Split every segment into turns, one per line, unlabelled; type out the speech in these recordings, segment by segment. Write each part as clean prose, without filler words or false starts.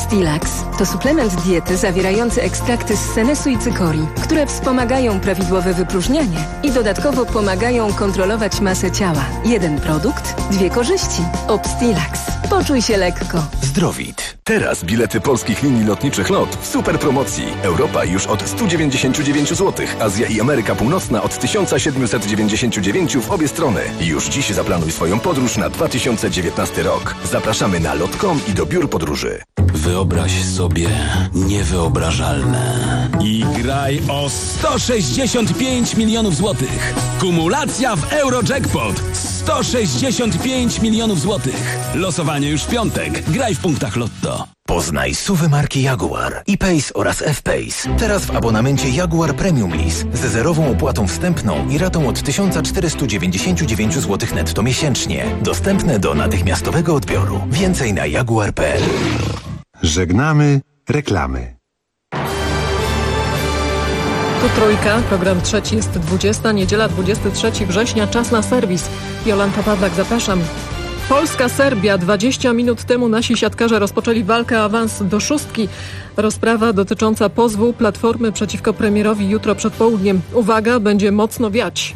Obstilax to suplement diety zawierający ekstrakty z senesu i cykorii, które wspomagają prawidłowe wypróżnianie i dodatkowo pomagają kontrolować masę ciała. Jeden produkt, dwie korzyści. Obstilax. Poczuj się lekko.
Zdrowit. Teraz bilety polskich linii lotniczych LOT w super promocji. Europa już od 199 zł, Azja i Ameryka Północna od 1799 w obie strony. Już dziś zaplanuj swoją podróż na 2019 rok. Zapraszamy na lot.com i do biur podróży.
Wyobraź sobie niewyobrażalne i graj o 165 milionów złotych. Kumulacja w Eurojackpot 165 milionów złotych. Losowanie już w piątek. Graj w punktach Lotto.
Poznaj SUV-y marki Jaguar, E-Pace oraz F-Pace. Teraz w abonamencie Jaguar Premium Lease ze zerową opłatą wstępną i ratą od 1499 zł netto miesięcznie. Dostępne do natychmiastowego odbioru. Więcej na jaguar.pl.
Żegnamy reklamy.
Tu Trójka, program trzeci, jest 20, niedziela 23 września, czas na serwis. Jolanta Pawlak, zapraszam. Polska-Serbia. 20 minut temu nasi siatkarze rozpoczęli walkę o awans do szóstki. Rozprawa dotycząca pozwu Platformy przeciwko premierowi jutro przed południem. Uwaga, będzie mocno wiać.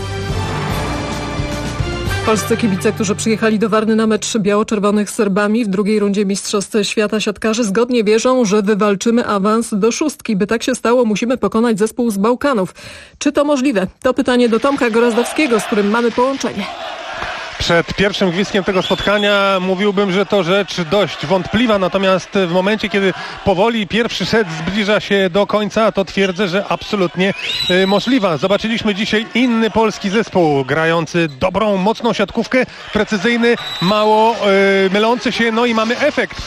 Polscy kibice, którzy przyjechali do Warny na mecz biało-czerwonych z Serbami w drugiej rundzie Mistrzostw Świata siatkarzy, zgodnie wierzą, że wywalczymy awans do szóstki. By tak się stało, musimy pokonać zespół z Bałkanów. Czy to możliwe? To pytanie do Tomka Gorazdowskiego, z którym mamy połączenie.
Przed pierwszym gwizdkiem tego spotkania mówiłbym, że to rzecz dość wątpliwa, natomiast w momencie, kiedy powoli pierwszy set zbliża się do końca, to twierdzę, że absolutnie możliwa. Zobaczyliśmy dzisiaj inny polski zespół, grający dobrą, mocną siatkówkę, precyzyjny, mało mylący się, no i mamy efekt.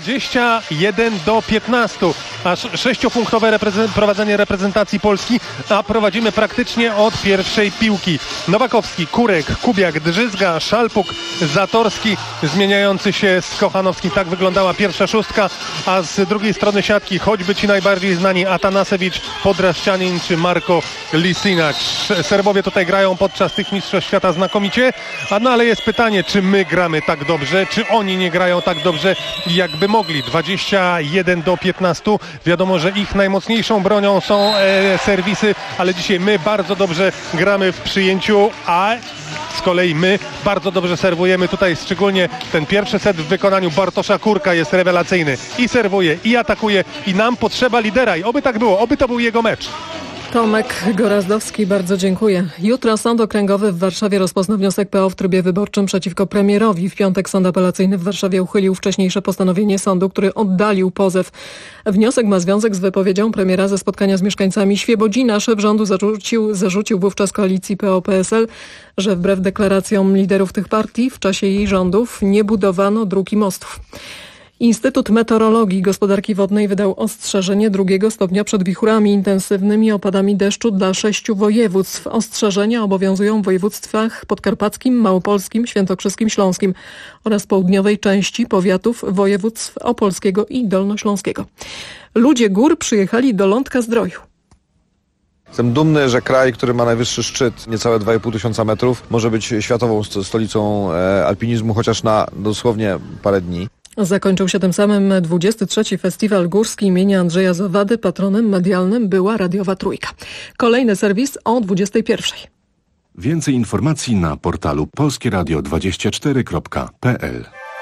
21-15, aż 6-punktowe prowadzenie reprezentacji Polski, a prowadzimy praktycznie od pierwszej piłki. Nowakowski, Kurek, Kubiak, Drzyzga, Szalpuk, Zatorski, zmieniający się z Kochanowskim. Tak wyglądała pierwsza szóstka, a z drugiej strony siatki choćby ci najbardziej znani Atanasewicz, Podraszczanin czy Marko Lisinak. Serbowie tutaj grają podczas tych mistrzostw świata znakomicie, ale jest pytanie, czy my gramy tak dobrze, czy oni nie grają tak dobrze, jakby mogli. 21-15. Wiadomo, że ich najmocniejszą bronią są serwisy, ale dzisiaj my bardzo dobrze gramy w przyjęciu, a z kolei my bardzo dobrze serwujemy. Tutaj szczególnie ten pierwszy set w wykonaniu Bartosza Kurka jest rewelacyjny. I serwuje, i atakuje, i nam potrzeba lidera. I oby tak było, oby to był jego mecz.
Tomek Gorazdowski, bardzo dziękuję. Jutro Sąd Okręgowy w Warszawie rozpozna wniosek PO w trybie wyborczym przeciwko premierowi. W piątek Sąd Apelacyjny w Warszawie uchylił wcześniejsze postanowienie sądu, który oddalił pozew. Wniosek ma związek z wypowiedzią premiera ze spotkania z mieszkańcami Świebodzina. Szef rządu zarzucił wówczas koalicji PO-PSL, że wbrew deklaracjom liderów tych partii w czasie jej rządów nie budowano dróg i mostów. Instytut Meteorologii i Gospodarki Wodnej wydał ostrzeżenie 2 stopnia przed wichurami, intensywnymi opadami deszczu dla 6 województw. Ostrzeżenia obowiązują w województwach podkarpackim, małopolskim, świętokrzyskim, śląskim oraz południowej części powiatów województw opolskiego i dolnośląskiego. Ludzie gór przyjechali do Lądka-Zdroju.
Jestem dumny, że kraj, który ma najwyższy szczyt, niecałe 2500 metrów, może być światową stolicą alpinizmu, chociaż na dosłownie parę dni.
Zakończył się tym samym 23. Festiwal Górski imienia Andrzeja Zawady. Patronem medialnym była radiowa Trójka. Kolejny serwis o 21.
Więcej informacji na portalu polskieradio24.pl.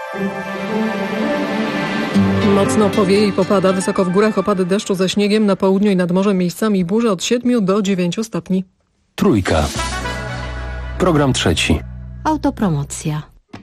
Mocno powieje i popada. Wysoko w górach opady deszczu ze śniegiem. Na południu i nad morzem miejscami burze od 7 do 9 stopni.
Trójka. Program trzeci.
Autopromocja.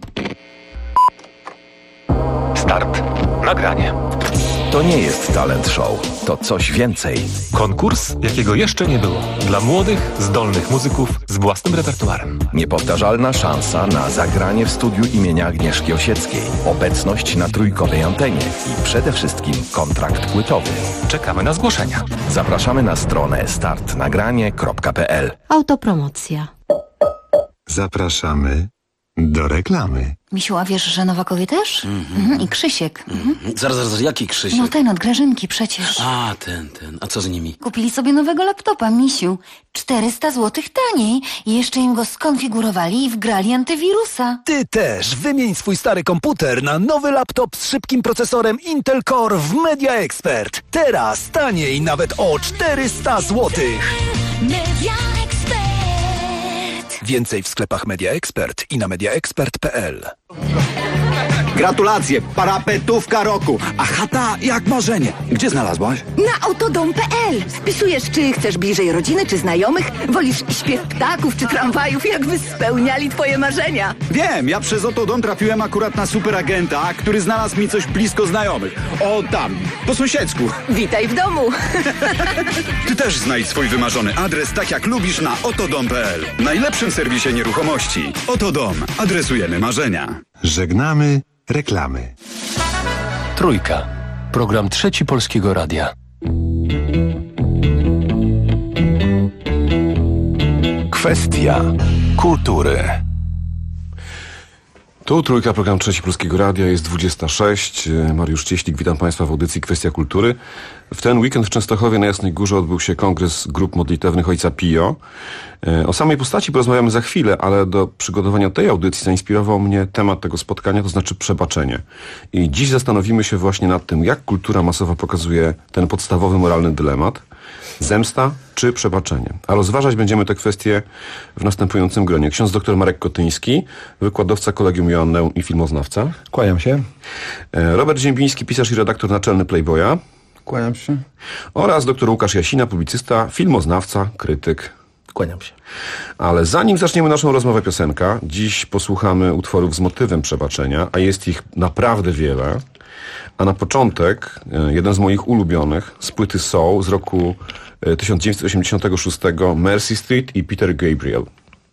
Start. Nagranie. To nie jest talent show, to coś więcej.
Konkurs, jakiego jeszcze nie było. Dla młodych, zdolnych muzyków z własnym repertuarem.
Niepowtarzalna szansa na zagranie w studiu imienia Agnieszki Osieckiej. Obecność na trójkowej antenie i przede wszystkim kontrakt płytowy.
Czekamy na zgłoszenia.
Zapraszamy na stronę startnagranie.pl.
Autopromocja.
Zapraszamy Do reklamy.
Misiu, a wiesz, że Nowakowie też? I Krzysiek.
Zaraz, jaki Krzysiek?
No ten od Grażynki przecież.
A, ten. A co z nimi?
Kupili sobie nowego laptopa, Misiu. 400 zł taniej. I jeszcze im go skonfigurowali i wgrali antywirusa.
Ty też wymień swój stary komputer na nowy laptop z szybkim procesorem Intel Core w Media Expert. Teraz taniej nawet o 400 zł.
Media Expert.
Więcej w sklepach Media Expert i na mediaexpert.pl.
Gratulacje, parapetówka roku, a chata jak marzenie. Gdzie znalazłaś?
Na autodom.pl. Wpisujesz, czy chcesz bliżej rodziny, czy znajomych, wolisz śpiew ptaków, czy tramwajów, jakby spełniali twoje marzenia.
Wiem, ja przez Autodom trafiłem akurat na superagenta, który znalazł mi coś blisko znajomych. O tam, po sąsiedzku.
Witaj w domu.
Ty też znajdź swój wymarzony adres tak jak lubisz na autodom.pl. Najlepszym serwisie nieruchomości. Autodom. Adresujemy marzenia.
Żegnamy reklamy.
Trójka. Program Trzeci Polskiego Radia.
Kwestia kultury. Tu Trójka, program Trzeci Polskiego Radia, jest 26. Mariusz Cieślik, witam Państwa w audycji Kwestia Kultury. W ten weekend w Częstochowie na Jasnej Górze odbył się kongres grup modlitewnych Ojca Pio. O samej postaci porozmawiamy za chwilę, ale do przygotowania tej audycji zainspirował mnie temat tego spotkania, to znaczy przebaczenie. I dziś zastanowimy się właśnie nad tym, jak kultura masowa pokazuje ten podstawowy moralny dylemat. Zemsta czy przebaczenie? A rozważać będziemy te kwestie w następującym gronie. Ksiądz dr Marek Kotyński, wykładowca Kolegium Joanneum i filmoznawca.
Kłaniam się.
Robert Ziembiński, pisarz i redaktor naczelny Playboya.
Kłaniam się.
Oraz dr Łukasz Jasina, publicysta, filmoznawca, krytyk.
Kłaniam się.
Ale zanim zaczniemy naszą rozmowę piosenka, dziś posłuchamy utworów z motywem przebaczenia, a jest ich naprawdę wiele. A na początek jeden z moich ulubionych z płyty Soul z roku 1986, Mercy Street i Peter Gabriel.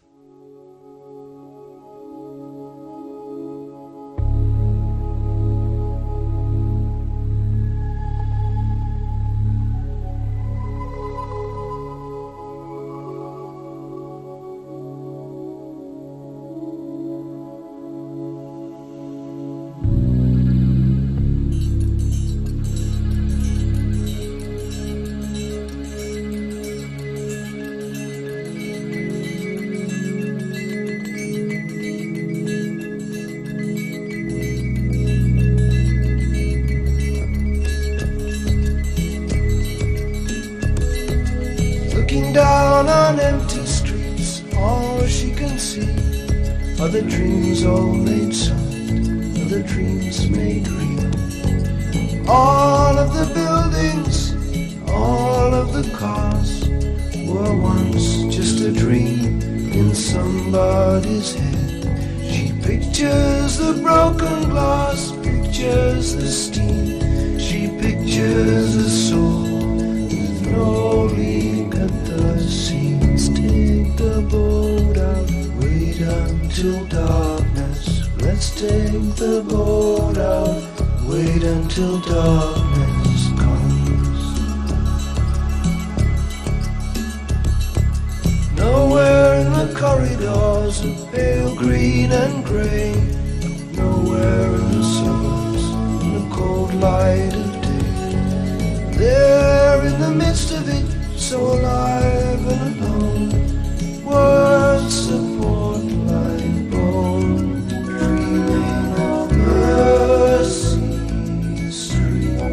Looking down on empty streets, all she can see are the dreams all made solid, are the dreams made real. All of the buildings, all of the cars were once just a dream in somebody's head. She pictures the broken glass, pictures the steam. She pictures a soul with no leak at the seams. Take the boat out, wait until darkness. Let's take the boat out, wait until darkness comes. Nowhere in the corridors of pale green and grey, nowhere in the suburbs in the cold light of day. There in the midst of it, so alive and alone, words support like bone, dreaming of Mercy Street,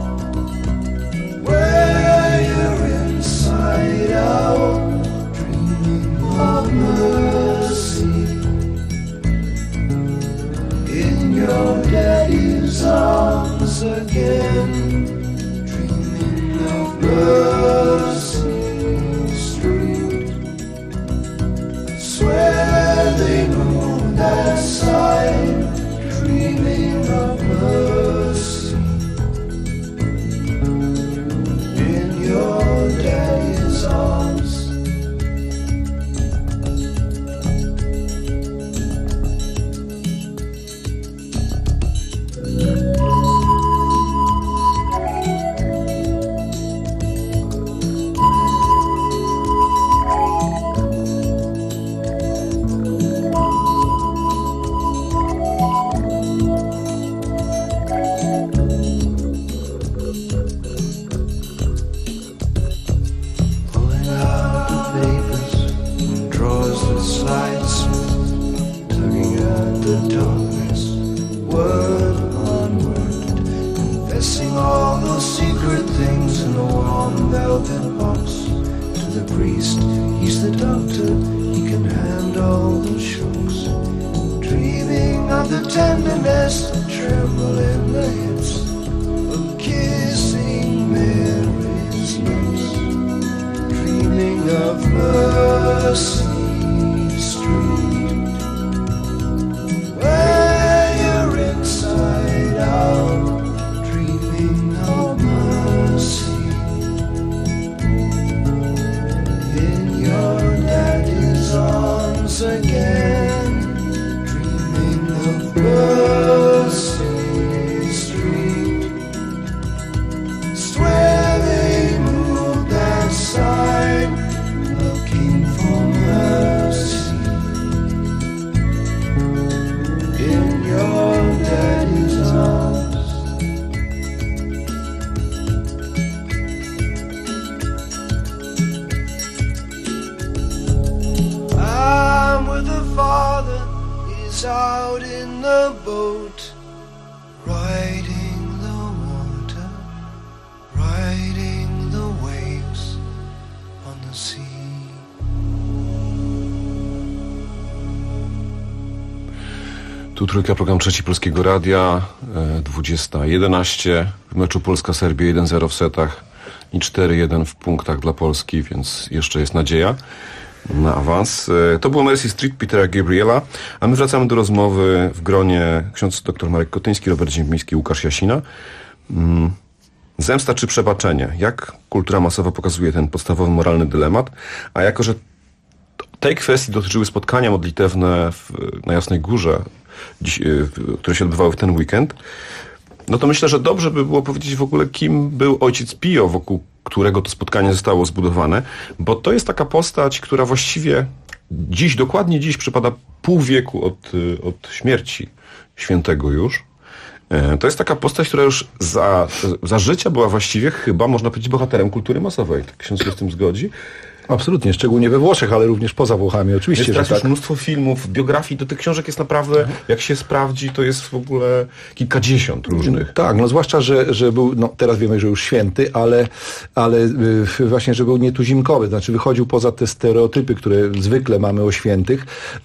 where you're inside out, dreaming of mercy, in your daddy's arms again, dreaming of Mercy Street. Swear they know that side, dreaming of mercy, in your daddy's arms. Kissing all the secret things in the warm velvet box. To the priest, he's the doctor, he can handle the shocks. Dreaming of the tenderness that tremble in the hips of kissing Mary's lips. Dreaming of Mercy Street, where you're inside out, dreaming of mercy in your daddy's arms again, dreaming of Mercy Street. It's where they moved that sign, looking for mercy in your daddy's arms. I'm with the father, he's out in the boat, riding the water, riding the waves on the sea.
Tu Trójka, program Trzeci Polskiego Radia, 20:11. W meczu Polska-Serbia 1-0 w setach i 4-1 w punktach dla Polski, więc jeszcze jest nadzieja na awans. To było Mercy Street Petera Gabriela, a my wracamy do rozmowy w gronie ksiądz dr Marek Kotyński, Robert Ziembiński, Łukasz Jasina. Zemsta czy przebaczenie? Jak kultura masowa pokazuje ten podstawowy moralny dylemat? A jako, że tej kwestii dotyczyły spotkania modlitewne na Jasnej Górze, które się odbywały w ten weekend, no to myślę, że dobrze by było powiedzieć w ogóle, kim był ojciec Pio, wokół którego to spotkanie zostało zbudowane, bo to jest taka postać, która właściwie dokładnie dziś przypada pół wieku od śmierci świętego już. To jest taka postać, która już za życia była właściwie chyba, można powiedzieć, bohaterem kultury masowej. Tak ksiądz się z tym zgodzi?
Absolutnie, szczególnie we Włoszech, ale również poza Włochami, oczywiście,
jest
że
tak. Już
tak.
mnóstwo filmów, biografii, do tych książek jest naprawdę, jak się sprawdzi, to jest w ogóle kilkadziesiąt różnych.
Tak, no zwłaszcza, że był, no teraz wiemy, że już święty, ale właśnie, że był nietuzinkowy, znaczy wychodził poza te stereotypy, które zwykle mamy o świętych.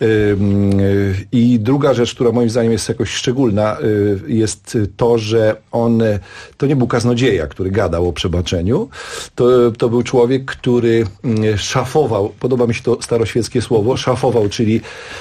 I druga rzecz, która moim zdaniem jest jakoś szczególna, jest to, że on, to nie był kaznodzieja, który gadał o przebaczeniu, to był człowiek, który szafował, podoba mi się to staroświeckie słowo, szafował, czyli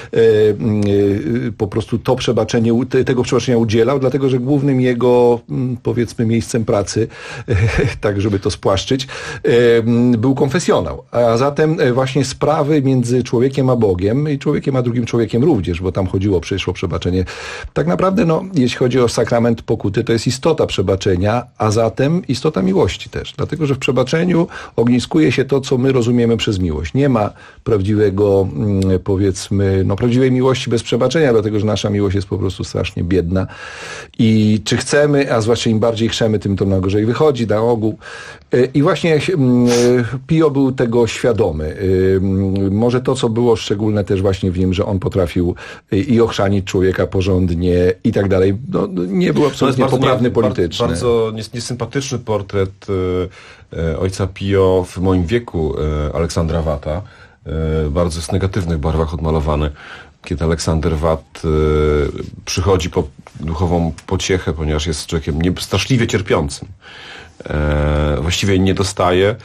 po prostu tego przebaczenia udzielał, dlatego że głównym jego, powiedzmy, miejscem pracy, tak żeby to spłaszczyć, był konfesjonał. A zatem właśnie sprawy między człowiekiem a Bogiem i człowiekiem a drugim człowiekiem również, bo tam chodziło przecież o przebaczenie. Tak naprawdę, no, jeśli chodzi o sakrament pokuty, to jest istota przebaczenia, a zatem istota miłości też. Dlatego, że w przebaczeniu ogniskuje się to, co my rozumiemy przez miłość. Nie ma prawdziwego, powiedzmy, prawdziwej miłości bez przebaczenia, dlatego, że nasza miłość jest po prostu strasznie biedna. I czy chcemy, a zwłaszcza im bardziej chcemy, tym to najgorzej wychodzi na ogół. I właśnie Pio był tego świadomy. Może to, co było szczególne też właśnie w nim, że on potrafił i ochrzanić człowieka porządnie i tak dalej. No, nie był absolutnie poprawny politycznie.
Bardzo niesympatyczny portret ojca Pio w moim wieku, Aleksandra Wata. Bardzo w negatywnych barwach odmalowany. Kiedy Aleksander Wat przychodzi po duchową pociechę, ponieważ jest człowiekiem straszliwie cierpiącym. Właściwie nie dostaje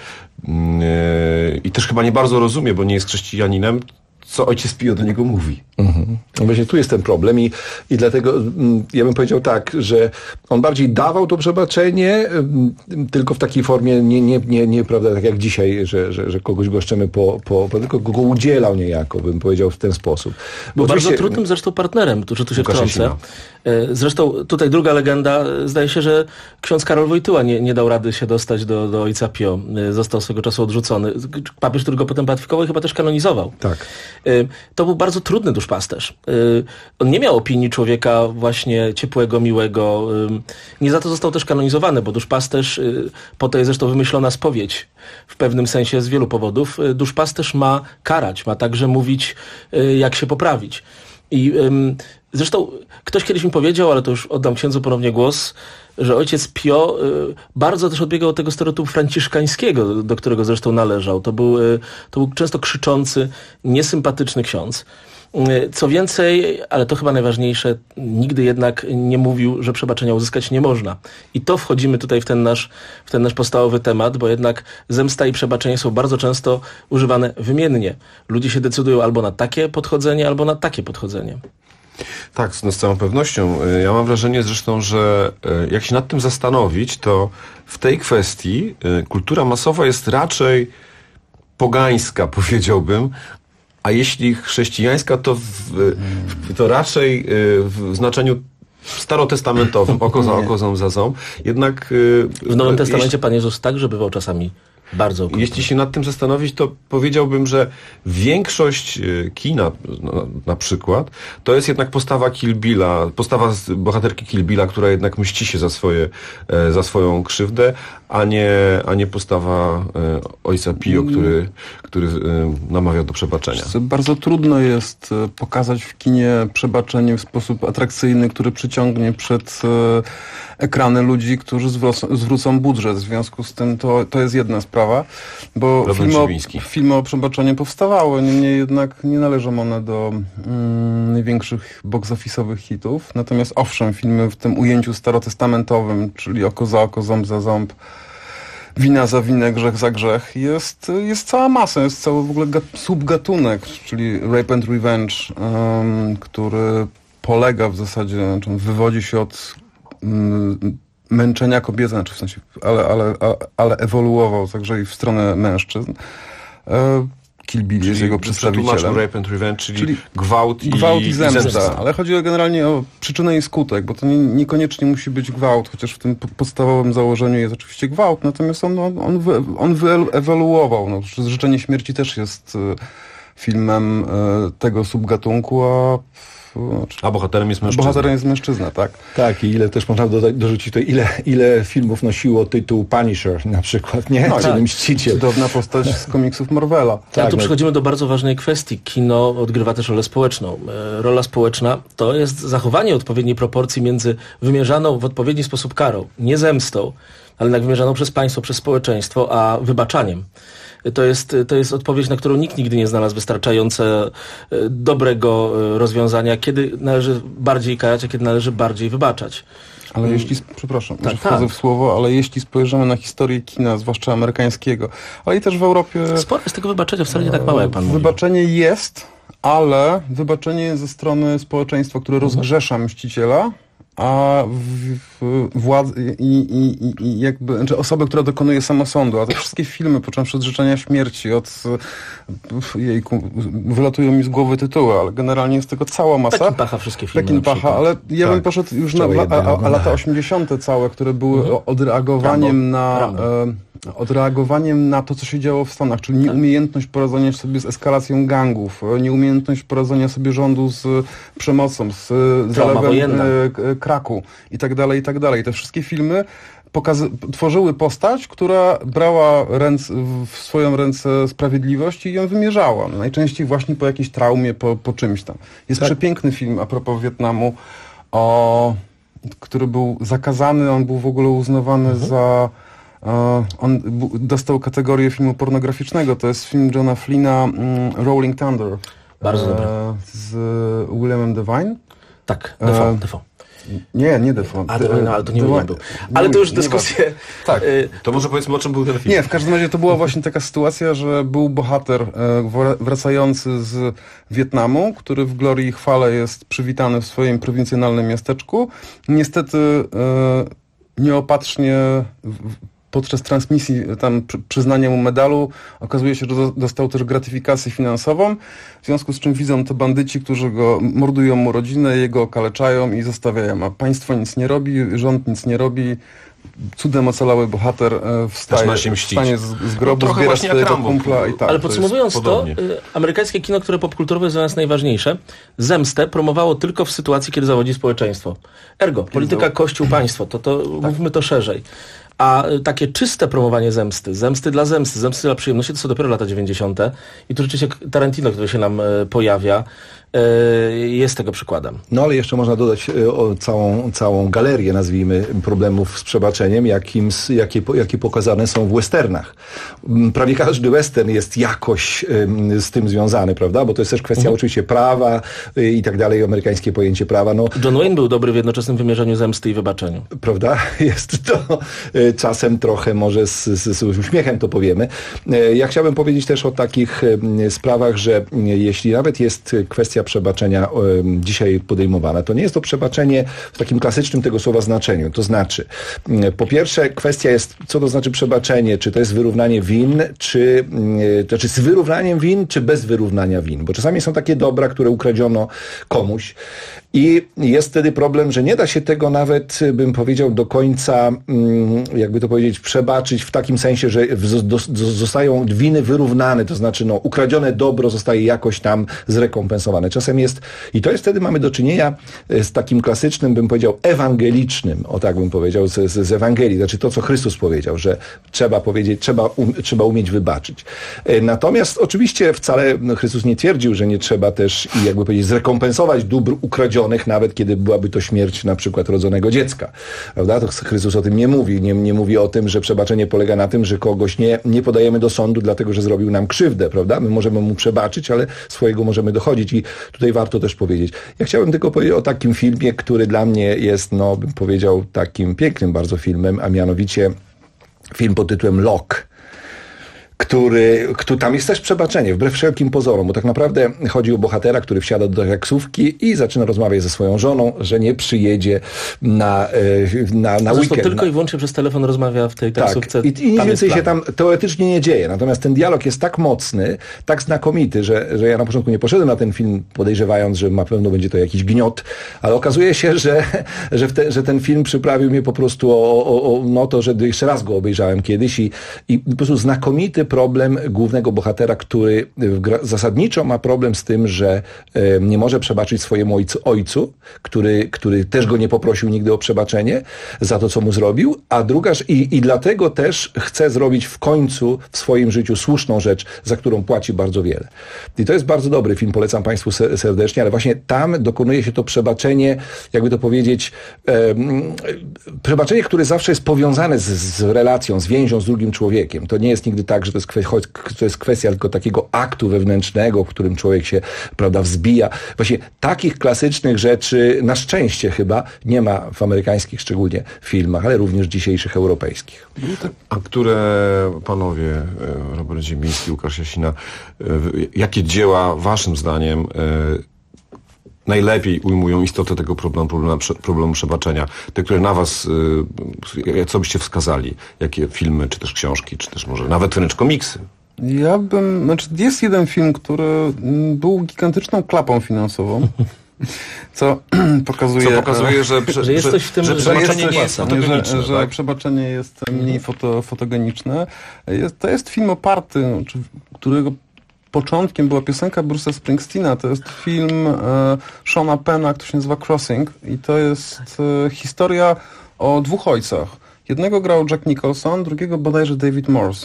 i też chyba nie bardzo rozumie, bo nie jest chrześcijaninem, co ojciec Pio do niego mówi.
Właśnie tu jest ten problem i dlatego ja bym powiedział tak, że on bardziej dawał to przebaczenie, tylko w takiej formie nie prawda, tak jak dzisiaj, że kogoś goszczymy tylko go udzielał niejako, bym powiedział w ten sposób.
Bo bardzo trudnym zresztą partnerem, że tu się wtrącę. Zresztą tutaj druga legenda, zdaje się, że ksiądz Karol Wojtyła nie dał rady się dostać do ojca Pio. Został swego czasu odrzucony. Papież, który go potem beatyfikował, chyba też kanonizował.
Tak.
To był bardzo trudny duszpasterz. On nie miał opinii człowieka właśnie ciepłego, miłego. Nie za to został też kanonizowany, bo duszpasterz, po to jest zresztą wymyślona spowiedź w pewnym sensie z wielu powodów. Duszpasterz ma karać, ma także mówić, jak się poprawić. I zresztą ktoś kiedyś mi powiedział, ale to już oddam księdzu ponownie głos, że ojciec Pio bardzo też odbiegał od tego stereotypu franciszkańskiego, do którego zresztą należał. To był często krzyczący, niesympatyczny ksiądz. Co więcej, ale to chyba najważniejsze, nigdy jednak nie mówił, że przebaczenia uzyskać nie można. I to wchodzimy tutaj w ten nasz podstawowy temat, bo jednak zemsta i przebaczenie są bardzo często używane wymiennie. Ludzie się decydują albo na takie podchodzenie, albo na takie podchodzenie.
Tak, z całą pewnością. Ja mam wrażenie zresztą, że jak się nad tym zastanowić, to w tej kwestii kultura masowa jest raczej pogańska, powiedziałbym, a jeśli chrześcijańska, to raczej w znaczeniu starotestamentowym, oko za oko, ząb za ząb. Jednak
w Nowym Testamencie Pan Jezus także bywał czasami bardzo okrutny.
Jeśli się nad tym zastanowić, to powiedziałbym, że większość kina na przykład, to jest jednak postawa Kill Billa, postawa bohaterki Kill Billa, która jednak mści się za swoją krzywdę, a nie postawa ojca Pio, który namawia do przebaczenia.
Bardzo trudno jest pokazać w kinie przebaczenie w sposób atrakcyjny, który przyciągnie przed ekrany ludzi, którzy zwrócą budżet. W związku z tym to jest jedna sprawa, bo filmy o przebaczeniu powstawały, niemniej jednak nie należą one do największych box-office'owych hitów. Natomiast owszem, filmy w tym ujęciu starotestamentowym, czyli oko za oko, ząb za ząb, wina za winę, grzech za grzech, jest cała masa, jest cały w ogóle subgatunek, czyli Rape and Revenge, który polega w zasadzie, wywodzi się od męczenia kobiety, znaczy w sensie, ale ewoluował także i w stronę mężczyzn. Kill Bill jest jego przedstawicielem.
Rape and Revenge, czyli gwałt
i zemsta. Ale chodzi generalnie o przyczynę i skutek, bo to niekoniecznie musi być gwałt, chociaż w tym podstawowym założeniu jest oczywiście gwałt, natomiast on wyewoluował. No, Życzenie śmierci też jest filmem tego subgatunku,
a bohaterem jest mężczyzna.
Bohaterem jest mężczyzna, tak.
Tak, i ile też można dorzucić to, ile filmów nosiło tytuł Punisher na przykład, nie?
No,
czyli Mściciel.
Cudowna postać z komiksów Marvela.
Tak, tu przechodzimy do bardzo ważnej kwestii. Kino odgrywa też rolę społeczną. Rola społeczna to jest zachowanie odpowiedniej proporcji między wymierzaną w odpowiedni sposób karą, nie zemstą, ale jednak wymierzaną przez państwo, przez społeczeństwo, a wybaczaniem. To jest odpowiedź, na którą nikt nigdy nie znalazł wystarczająco dobrego rozwiązania, kiedy należy bardziej karać, a kiedy należy bardziej wybaczać.
Ale jeśli, przepraszam, że wchodzę w słowo, ale jeśli spojrzymy na historię kina, zwłaszcza amerykańskiego, ale i też w Europie...
Sporo jest tego wybaczenia, wcale nie tak małe, jak pan mówi.
Wybaczenie jest, ale wybaczenie jest ze strony społeczeństwa, które rozgrzesza mściciela, a jakby osoby, która dokonuje samosądu, a te wszystkie filmy, począwszy od Życzenia Śmierci, wylatują mi z głowy tytuły, ale generalnie jest tego cała masa.
Peckinpaha wszystkie filmy.
Peckinpaha, ale ja bym poszedł już na lata 80. całe, które były odreagowaniem na to, co się działo w Stanach, czyli nieumiejętność poradzenia sobie z eskalacją gangów, nieumiejętność poradzenia sobie rządu z przemocą, z zalewem kraku i tak dalej, i tak dalej. Te wszystkie filmy tworzyły postać, która brała w swoją ręce sprawiedliwość i ją wymierzała. Najczęściej właśnie po jakiejś traumie, po czymś tam. Jest przepiękny film a propos Wietnamu, który był zakazany, on był w ogóle uznawany za... on dostał kategorię filmu pornograficznego. To jest film Johna Flynna Rolling Thunder.
Bardzo dobry.
Z Williamem Devine.
Tak, Defoe.
Nie Defoe.
Ale to nie William był. Ale to już dyskusje...
Tak.
To może powiedzmy, o czym był ten film.
Nie, w każdym razie to była właśnie taka sytuacja, że był bohater wracający z Wietnamu, który w glorii i chwale jest przywitany w swoim prowincjonalnym miasteczku. Niestety nieopatrznie podczas transmisji tam przyznania mu medalu okazuje się, że dostał też gratyfikację finansową, w związku z czym widzą to bandyci, którzy go mordują mu rodzinę, jego okaleczają i zostawiają, a państwo nic nie robi, rząd nic nie robi. Cudem ocalały bohater wstanie z grobu, zbiera swojego kumpla i tak.
Ale podsumowując amerykańskie kino, które popkulturowe jest dla nas najważniejsze, zemstę promowało tylko w sytuacji, kiedy zawodzi społeczeństwo. Ergo, polityka, kościół, państwo, mówmy to szerzej. A takie czyste promowanie zemsty dla przyjemności, to są dopiero lata 90. I tu rzeczywiście Tarantino, który się nam pojawia, jest tego przykładem.
No ale jeszcze można dodać całą galerię, nazwijmy, problemów z przebaczeniem, jakie pokazane są w westernach. Prawie każdy western jest jakoś z tym związany, prawda? Bo to jest też kwestia oczywiście prawa i tak dalej, amerykańskie pojęcie prawa. No,
John Wayne był dobry w jednoczesnym wymierzeniu zemsty i wybaczeniu.
Prawda? Jest to czasem trochę może z uśmiechem to powiemy. Ja chciałbym powiedzieć też o takich sprawach, że jeśli nawet jest kwestia przebaczenia dzisiaj podejmowana, to nie jest to przebaczenie w takim klasycznym tego słowa znaczeniu. To znaczy, po pierwsze kwestia jest, co to znaczy przebaczenie, czy to jest wyrównanie win, czy z wyrównaniem win, czy bez wyrównania win. Bo czasami są takie dobra, które ukradziono komuś i jest wtedy problem, że nie da się tego nawet, bym powiedział, do końca, jakby to powiedzieć, przebaczyć w takim sensie, że zostają winy wyrównane, to znaczy ukradzione dobro zostaje jakoś tam zrekompensowane. Czasem jest, i to jest wtedy mamy do czynienia z takim klasycznym, bym powiedział, ewangelicznym, o tak bym powiedział, z Ewangelii, znaczy to, co Chrystus powiedział, że trzeba powiedzieć, trzeba umieć wybaczyć. Natomiast oczywiście wcale Chrystus nie twierdził, że nie trzeba też, jakby powiedzieć, zrekompensować dóbr ukradzionych, nawet kiedy byłaby to śmierć na przykład rodzonego dziecka. Prawda? To Chrystus o tym nie mówi. Nie mówi o tym, że przebaczenie polega na tym, że kogoś nie podajemy do sądu, dlatego że zrobił nam krzywdę, prawda? My możemy mu przebaczyć, ale swojego możemy dochodzić i tutaj warto też powiedzieć. Ja chciałem tylko powiedzieć o takim filmie, który dla mnie jest, bym powiedział, takim pięknym bardzo filmem, a mianowicie film pod tytułem Lock. Który tam jest też przebaczenie, wbrew wszelkim pozorom, bo tak naprawdę chodzi o bohatera, który wsiada do taksówki i zaczyna rozmawiać ze swoją żoną, że nie przyjedzie na weekend.
Tylko i wyłącznie przez telefon rozmawia w tej taksówce.
Tak. I nic więcej się tam teoretycznie nie dzieje. Natomiast ten dialog jest tak mocny, tak znakomity, że ja na początku nie poszedłem na ten film, podejrzewając, że na pewno będzie to jakiś gniot, ale okazuje się, że ten film przyprawił mnie po prostu o to, że jeszcze raz go obejrzałem kiedyś i po prostu znakomity problem głównego bohatera, który zasadniczo ma problem z tym, że nie może przebaczyć swojemu ojcu, który też go nie poprosił nigdy o przebaczenie za to, co mu zrobił, a druga i dlatego też chce zrobić w końcu w swoim życiu słuszną rzecz, za którą płaci bardzo wiele. I to jest bardzo dobry film, polecam Państwu serdecznie, ale właśnie tam dokonuje się to przebaczenie, jakby to powiedzieć, przebaczenie, które zawsze jest powiązane z relacją, z więzią z drugim człowiekiem. To nie jest nigdy tak, że to jest kwestia tylko takiego aktu wewnętrznego, w którym człowiek się, prawda, wzbija. Właśnie takich klasycznych rzeczy, na szczęście chyba, nie ma w amerykańskich szczególnie filmach, ale również dzisiejszych europejskich.
A które panowie, Robert Ziemiński, Łukasz Jasina, jakie dzieła waszym zdaniem najlepiej ujmują istotę tego problemu przebaczenia? Te, które na was, co byście wskazali? Jakie filmy, czy też książki, czy też może nawet wręcz komiksy?
Jest jeden film, który był gigantyczną klapą finansową. Co pokazuje,
że jest coś w tym,
że
przebaczenie nie jest fotogeniczne.
Że przebaczenie jest mniej fotogeniczne. To jest film oparty, którego początkiem była piosenka Bruce'a Springsteena. To jest film Seana Penna, który się nazywa Crossing. I to jest historia o dwóch ojcach. Jednego grał Jack Nicholson, drugiego bodajże David Morse.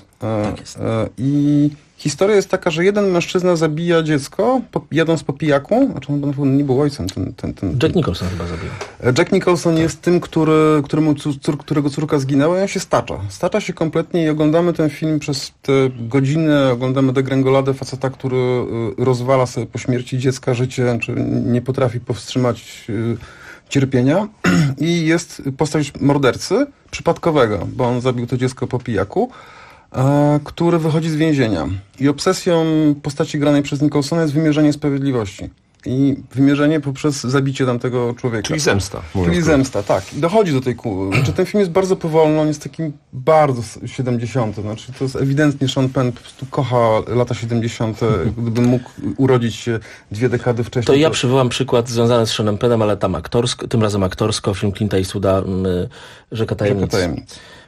I historia jest taka, że jeden mężczyzna zabija dziecko, jadąc po pijaku. Znaczy on nie był ojcem.
Jack Nicholson chyba zabija.
Jack Nicholson jest tym, którego córka zginęła i on się stacza. Stacza się kompletnie i oglądamy ten film przez te godziny, oglądamy degrengoladę faceta, który rozwala sobie po śmierci dziecka życie, czy nie potrafi powstrzymać cierpienia. I jest postać mordercy przypadkowego, bo on zabił to dziecko po pijaku, który wychodzi z więzienia. I obsesją postaci granej przez Nicholsona jest wymierzenie sprawiedliwości. I wymierzenie poprzez zabicie tamtego człowieka.
Czyli zemsta.
Tak. I dochodzi do tej ten film jest bardzo powolny, on jest takim bardzo 70. To jest ewidentnie Sean Penn po prostu kocha lata 70. Gdyby mógł urodzić się 2 dekady wcześniej.
To ja przywołam przykład związany z Seanem Pennem, ale tym razem aktorsko, film Clint'a Eastwooda, Rzeka Tajemnic.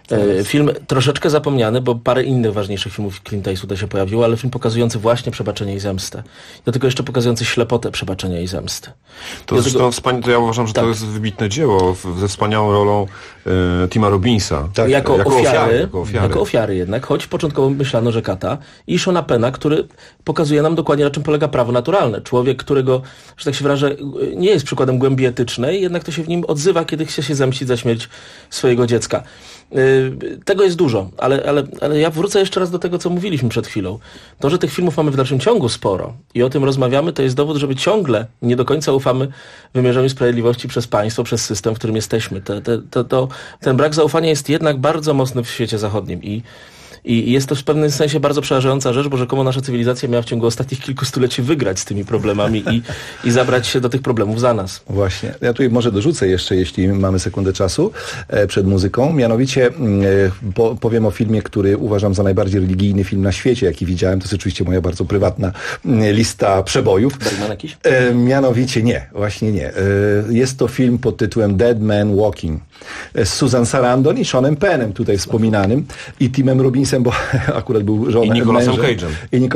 Film troszeczkę zapomniany, bo parę innych ważniejszych filmów Clint'a Eastwooda się pojawiło, ale film pokazujący właśnie przebaczenie i zemstę. Do tego jeszcze pokazujący ślepotę przebaczenia i zemsty.
To ja uważam, że to jest wybitne dzieło ze wspaniałą rolą Tima Robbinsa.
Tak, jako ofiary jednak, choć początkowo myślano, że kata, i Seana Penna, który pokazuje nam dokładnie, na czym polega prawo naturalne. Człowiek, którego, że tak się wyrażę, nie jest przykładem głębi etycznej, jednak to się w nim odzywa, kiedy chce się zemścić za śmierć swojego dziecka. Tego jest dużo, ale ja wrócę jeszcze raz do tego, co mówiliśmy przed chwilą. To, że tych filmów mamy w dalszym ciągu sporo i o tym rozmawiamy, to jest dowód, żeby ciągle nie do końca ufamy wymierzeniu sprawiedliwości przez państwo, przez system, w którym jesteśmy. Ten brak zaufania jest jednak bardzo mocny w świecie zachodnim i jest to w pewnym sensie bardzo przerażająca rzecz, bo rzekomo nasza cywilizacja miała w ciągu ostatnich kilku stuleci wygrać z tymi problemami i zabrać się do tych problemów za nas.
Właśnie. Ja tutaj może dorzucę jeszcze, jeśli mamy sekundę czasu przed muzyką. Mianowicie powiem o filmie, który uważam za najbardziej religijny film na świecie, jaki widziałem. To jest oczywiście moja bardzo prywatna lista przebojów.
Bergman jakiś?
Mianowicie nie, właśnie nie. Jest to film pod tytułem Dead Man Walking z Susan Sarandon i Seanem Pennem tutaj wspominanym i Timem Robbinsem, bo akurat był żoną.
I Nicolasem Cage'em.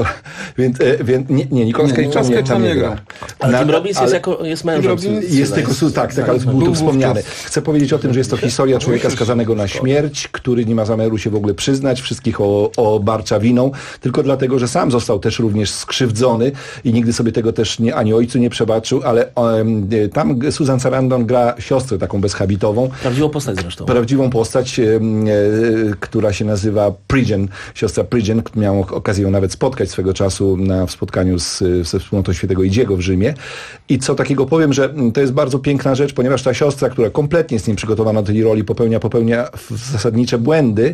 Nicolas Cage tam nie gra.
Ale Tim Robbins jest mężem.
Jest tylko, ale był tu wspomniany. Chcę powiedzieć o tym, że jest to historia człowieka skazanego na śmierć, który nie ma zamiaru się w ogóle przyznać, wszystkich obarcza winą, tylko dlatego, że sam został też również skrzywdzony i nigdy sobie tego też ani ojcu nie przebaczył, ale tam Susan Sarandon gra siostrę taką bezhabitową.
Prawdziwą postać zresztą.
Prawdziwą postać, która się nazywa Pridgen, siostra Pridgen. Miałem okazję ją nawet spotkać swego czasu w spotkaniu ze wspólnotą Świętego Idziego w Rzymie. I co takiego powiem, że to jest bardzo piękna rzecz, ponieważ ta siostra, która kompletnie jest nieprzygotowana do tej roli, popełnia zasadnicze błędy,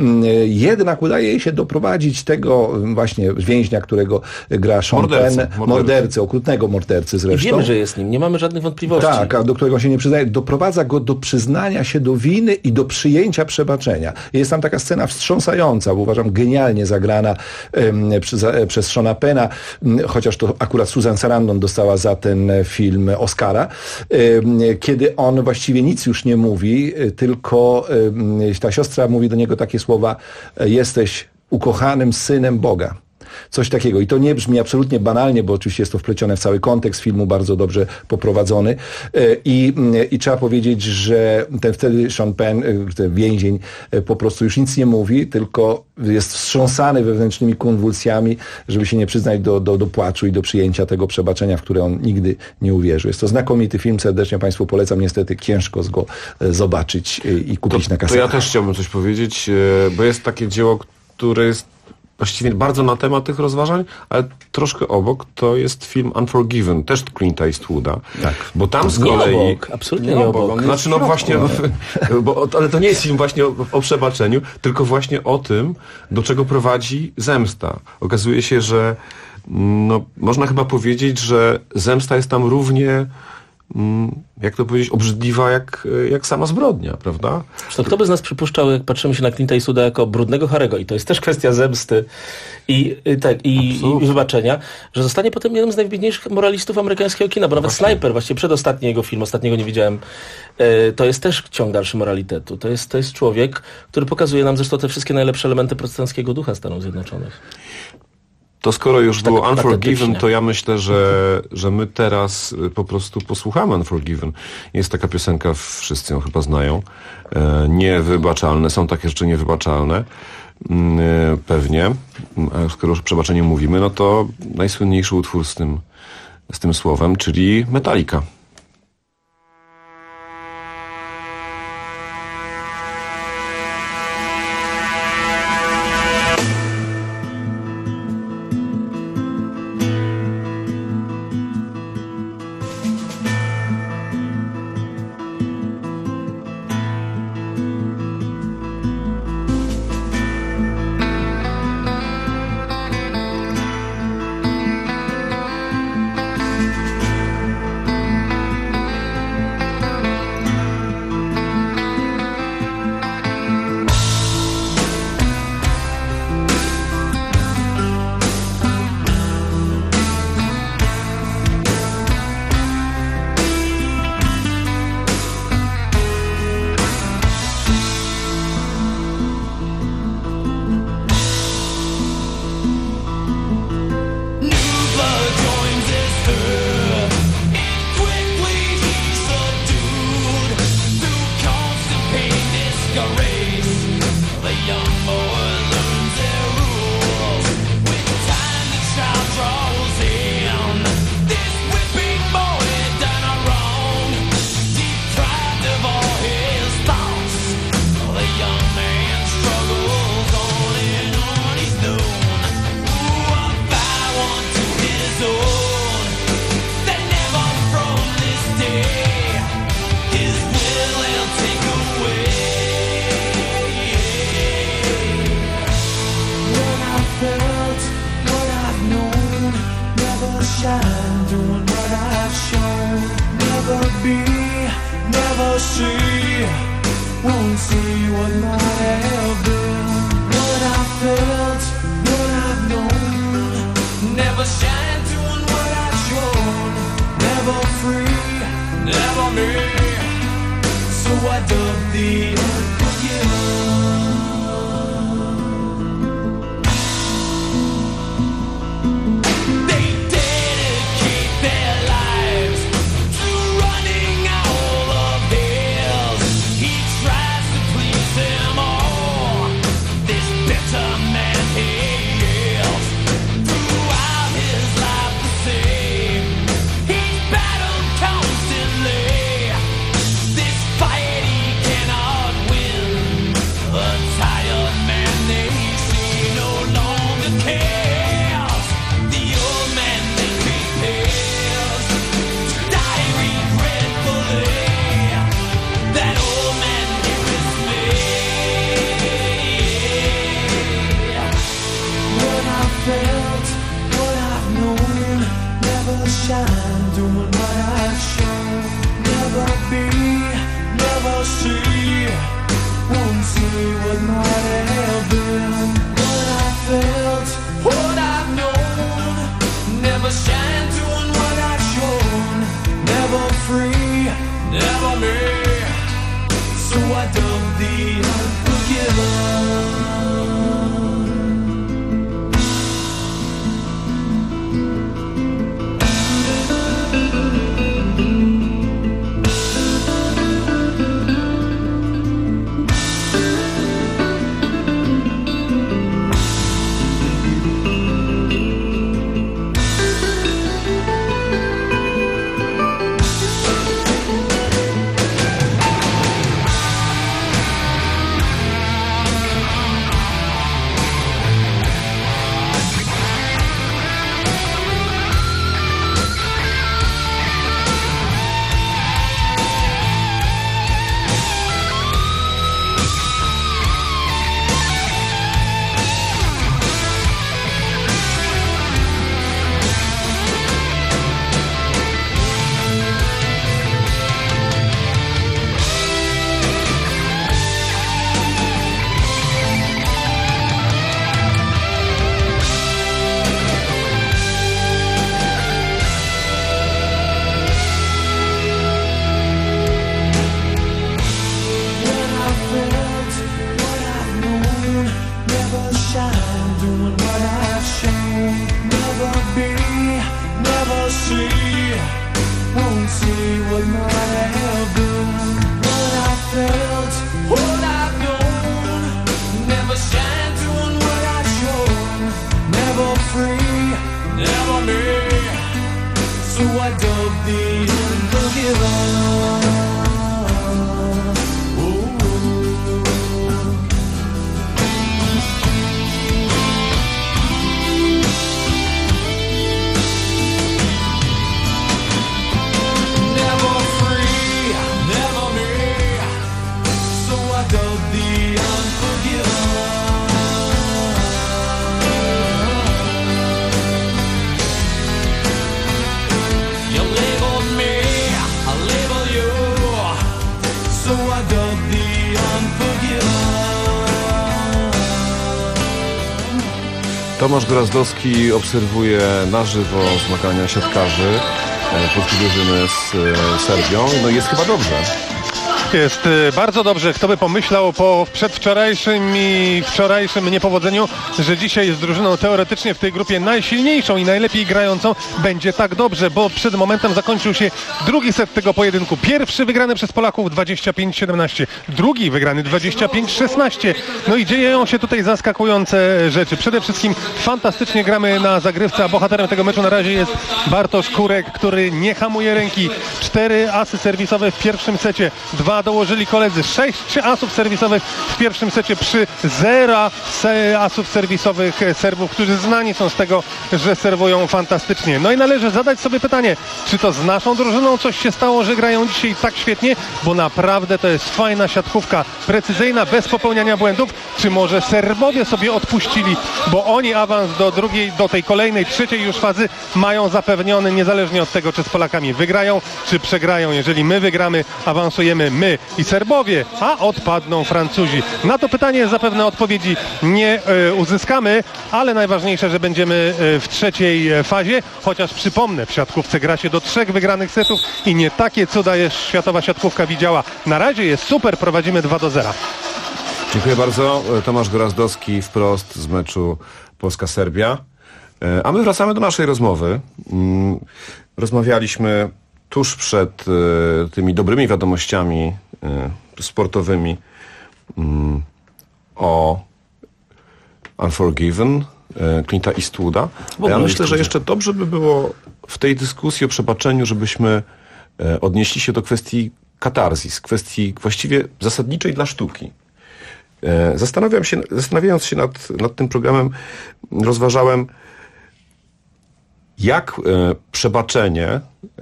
jednak udaje jej się doprowadzić tego właśnie więźnia, którego gra Sean Penn, mordercy, okrutnego mordercy zresztą.
I wiemy, że jest nim, nie mamy żadnych wątpliwości.
Tak, a do którego się nie przyznaje. Doprowadza go do przyznania się do winy i do przyjęcia przebaczenia. Jest tam taka scena wstrząsająca, bo uważam genialnie zagrana przez Seana Penna, chociaż to akurat Susan Sarandon dostała za ten film Oscara, kiedy on właściwie nic już nie mówi, tylko ta siostra mówi do niego takie słowa: jesteś ukochanym synem Boga. Coś takiego. I to nie brzmi absolutnie banalnie, bo oczywiście jest to wplecione w cały kontekst filmu, bardzo dobrze poprowadzony. I trzeba powiedzieć, że wtedy Sean Penn, ten więzień, po prostu już nic nie mówi, tylko jest wstrząsany wewnętrznymi konwulsjami, żeby się nie przyznać do płaczu i do przyjęcia tego przebaczenia, w które on nigdy nie uwierzył. Jest to znakomity film, serdecznie Państwu polecam. Niestety ciężko go zobaczyć i kupić na kasetach.
To ja też chciałbym coś powiedzieć, bo jest takie dzieło, które jest właściwie bardzo na temat tych rozważań, ale troszkę obok, to jest film Unforgiven, też Clint'a Eastwooda.
Tak.
Bo tam z kolei...
Nie obok, absolutnie nie obok.
Znaczy, no właśnie, ale to nie jest film właśnie o przebaczeniu, tylko właśnie o tym, do czego prowadzi zemsta. Okazuje się, że można chyba powiedzieć, że zemsta jest tam równie, jak to powiedzieć, obrzydliwa jak sama zbrodnia, prawda?
Zresztą kto by z nas przypuszczał, jak patrzymy się na Clint'a Eastwooda jako brudnego Harego, i to jest też kwestia zemsty i wybaczenia, że zostanie potem jednym z najwybitniejszych moralistów amerykańskiego kina, bo nawet Sniper, właściwie przedostatni jego film, ostatniego nie widziałem, to jest też ciąg dalszy moralitetu. To jest człowiek, który pokazuje nam zresztą te wszystkie najlepsze elementy protestanckiego ducha Stanów Zjednoczonych.
To skoro już było Unforgiven, to ja myślę, że my teraz po prostu posłuchamy Unforgiven. Jest taka piosenka, wszyscy ją chyba znają. Niewybaczalne, są takie rzeczy niewybaczalne. Pewnie. Skoro już o przebaczeniu mówimy, no to najsłynniejszy utwór z tym słowem, czyli Metallica.
I dug the
Tomasz Gorazdowski obserwuje na żywo zmagania siatkarzy polskiej drużyny z Serbią. No i jest chyba dobrze.
Jest bardzo dobrze. Kto by pomyślał po przedwczorajszym i wczorajszym niepowodzeniu, że dzisiaj jest drużyną teoretycznie w tej grupie najsilniejszą i najlepiej grającą. Będzie tak dobrze, bo przed momentem zakończył się drugi set tego pojedynku. Pierwszy wygrany przez Polaków 25-17. Drugi wygrany 25-16. No i dzieją się tutaj zaskakujące rzeczy. Przede wszystkim fantastycznie gramy na zagrywce, a bohaterem tego meczu na razie jest Bartosz Kurek, który nie hamuje ręki. 4 asy serwisowe w pierwszym secie. 2 dołożyli koledzy. 6 asów serwisowych w pierwszym secie przy 0 asów serwisowych Serbów, którzy znani są z tego, że serwują fantastycznie. No i należy zadać sobie pytanie, czy to z naszą drużyną coś się stało, że grają dzisiaj tak świetnie, bo naprawdę to jest fajna siatkówka, precyzyjna, bez popełniania błędów, czy może Serbowie sobie odpuścili, bo oni awans do tej kolejnej, trzeciej już fazy mają zapewniony, niezależnie od tego, czy z Polakami wygrają, czy przegrają. Jeżeli my wygramy, awansujemy my. my i Serbowie, a odpadną Francuzi? Na to pytanie zapewne odpowiedzi nie uzyskamy, ale najważniejsze, że będziemy w trzeciej fazie, chociaż przypomnę, w siatkówce gra się do 3 wygranych setów i nie takie cuda światowa siatkówka widziała. Na razie jest super, prowadzimy 2-0.
Dziękuję bardzo. Tomasz Gorazdowski wprost z meczu Polska-Serbia. A my wracamy do naszej rozmowy. Rozmawialiśmy tuż przed tymi dobrymi wiadomościami sportowymi o Unforgiven Clint'a Eastwooda. Ja myślę, że jeszcze dobrze by było w tej dyskusji o przebaczeniu, żebyśmy odnieśli się do kwestii katarzis, kwestii właściwie zasadniczej dla sztuki. Zastanawiając się nad tym programem, rozważałem, jak przebaczenie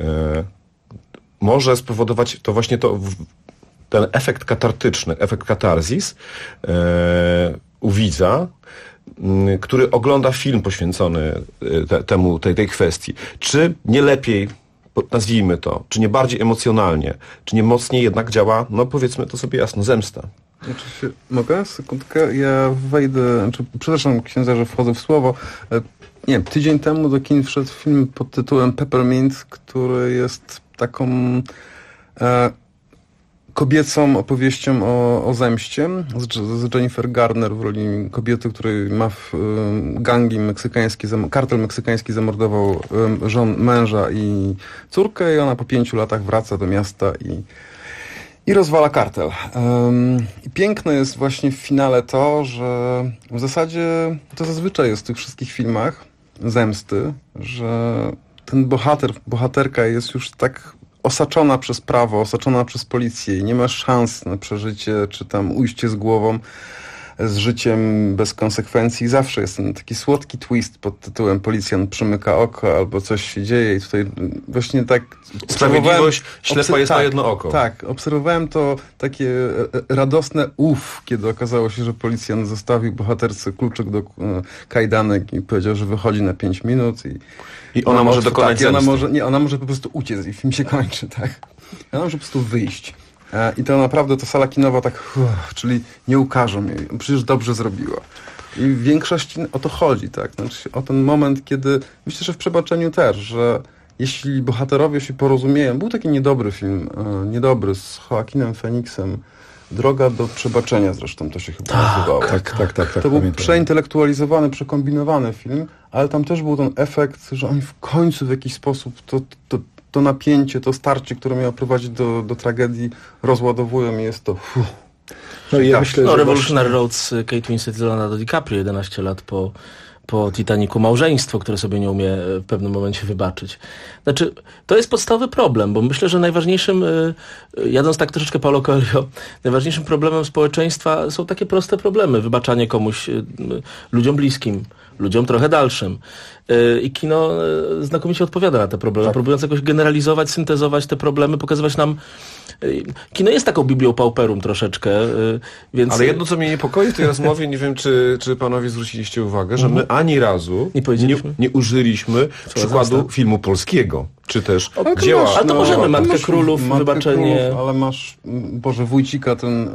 może spowodować to właśnie ten efekt katartyczny, efekt katarzis u widza, który ogląda film poświęcony tej kwestii. Czy nie lepiej, nazwijmy to, czy nie bardziej emocjonalnie, czy nie mocniej jednak działa, no powiedzmy to sobie jasno, zemsta?
Mogę? Sekundkę? Ja wejdę, przepraszam księdza, że wchodzę w słowo. Nie, tydzień temu do kin wszedł film pod tytułem Peppermint, który jest taką kobiecą opowieścią o zemście z Jennifer Garner w roli kobiety, której gangi meksykańskie, kartel meksykański zamordował męża i córkę i ona po 5 latach wraca do miasta i rozwala kartel. I piękne jest właśnie w finale to, że w zasadzie to zazwyczaj jest w tych wszystkich filmach zemsty, że ten bohaterka jest już tak osaczona przez prawo, osaczona przez policję i nie ma szans na przeżycie, czy tam ujście z głową, z życiem bez konsekwencji. Zawsze jest ten taki słodki twist pod tytułem policjant przymyka oko albo coś się dzieje i tutaj właśnie tak...
Sprawiedliwość ślepa jest na jedno oko.
Tak, obserwowałem to takie radosne kiedy okazało się, że policjant zostawił bohaterce kluczyk do kajdanek i powiedział, że wychodzi na 5 minut
i ona może dokonać zemsty.
Ona może po prostu uciec i film się kończy, tak. Ona może po prostu wyjść. I to naprawdę to sala kinowa tak, czyli nie ukażą jej, przecież dobrze zrobiła. I w większości o to chodzi, tak? Znaczy, o ten moment, kiedy, myślę, że w Przebaczeniu też, że jeśli bohaterowie się porozumieją, był taki niedobry film, z Joaquinem Phoenixem, Droga do przebaczenia zresztą to się chyba nazywało.
Tak.
To był przeintelektualizowany, przekombinowany film, ale tam też był ten efekt, że oni w końcu w jakiś sposób to napięcie, to starcie, które miało prowadzić do tragedii, rozładowują i jest to...
No i ja myślę, że
Revolutionary Road z Kate Winslet i Leonardo DiCaprio 11 lat po Titanicu, małżeństwo, które sobie nie umie w pewnym momencie wybaczyć. Znaczy, to jest podstawowy problem, bo myślę, że najważniejszym, jadąc tak troszeczkę Paulo Coelho, najważniejszym problemem społeczeństwa są takie proste problemy. Wybaczanie komuś, ludziom bliskim, ludziom trochę dalszym. I kino znakomicie odpowiada na te problemy, próbując jakoś generalizować, syntezować te problemy, pokazywać nam... Kino jest taką biblią pauperum troszeczkę, więc...
Ale jedno, co mnie niepokoi w tej rozmowie, nie wiem, czy panowie zwróciliście uwagę, że my ani razu nie użyliśmy przykładu filmu polskiego, czy też dzieła...
Ale to możemy, Matkę Królów, Wybaczenie...
Ale masz, Wójcika, ten...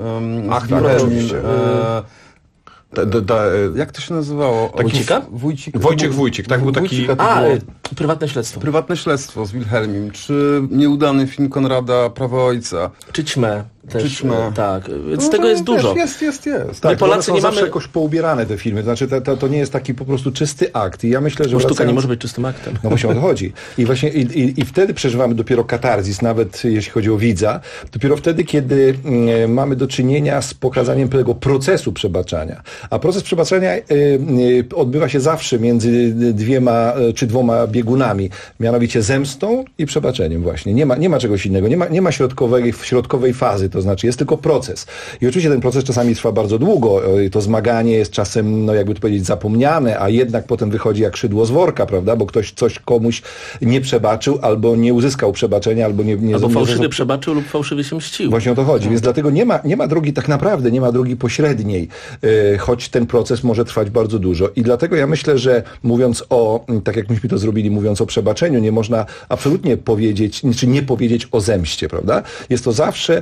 jak to się nazywało?
Wójcik, tak, był taki...
Prywatne śledztwo.
Prywatne śledztwo z Wilhelmim, czy nieudany film Konrada Prawo ojca.
Czy Ćmę. Też, tak, więc tego jest dużo.
Jest.
Tak, Polacy nie mamy jakoś poubierane te filmy, znaczy to nie jest taki po prostu czysty akt i ja myślę, że...
Bo sztuka nie może być czystym aktem.
No właśnie o to chodzi. I właśnie i wtedy przeżywamy dopiero katarzis, nawet jeśli chodzi o widza, dopiero wtedy, kiedy mamy do czynienia z pokazaniem tego procesu przebaczania. A proces przebaczania odbywa się zawsze między 2 czy 2 biegunami, mianowicie zemstą i przebaczeniem właśnie. Nie ma czegoś innego, nie ma środkowej fazy, to znaczy jest tylko proces. I oczywiście ten proces czasami trwa bardzo długo, to zmaganie jest czasem, no jakby to powiedzieć, zapomniane, a jednak potem wychodzi jak szydło z worka, prawda, bo ktoś coś komuś nie przebaczył, albo nie uzyskał przebaczenia, albo
fałszywie przebaczył lub fałszywie się mścił.
Właśnie o to chodzi, więc dlatego nie ma drogi, tak naprawdę nie ma drogi pośredniej, choć ten proces może trwać bardzo dużo. I dlatego ja myślę, że mówiąc tak jak myśmy to zrobili, mówiąc o przebaczeniu, nie można absolutnie powiedzieć, czy nie powiedzieć o zemście, prawda? Jest to zawsze między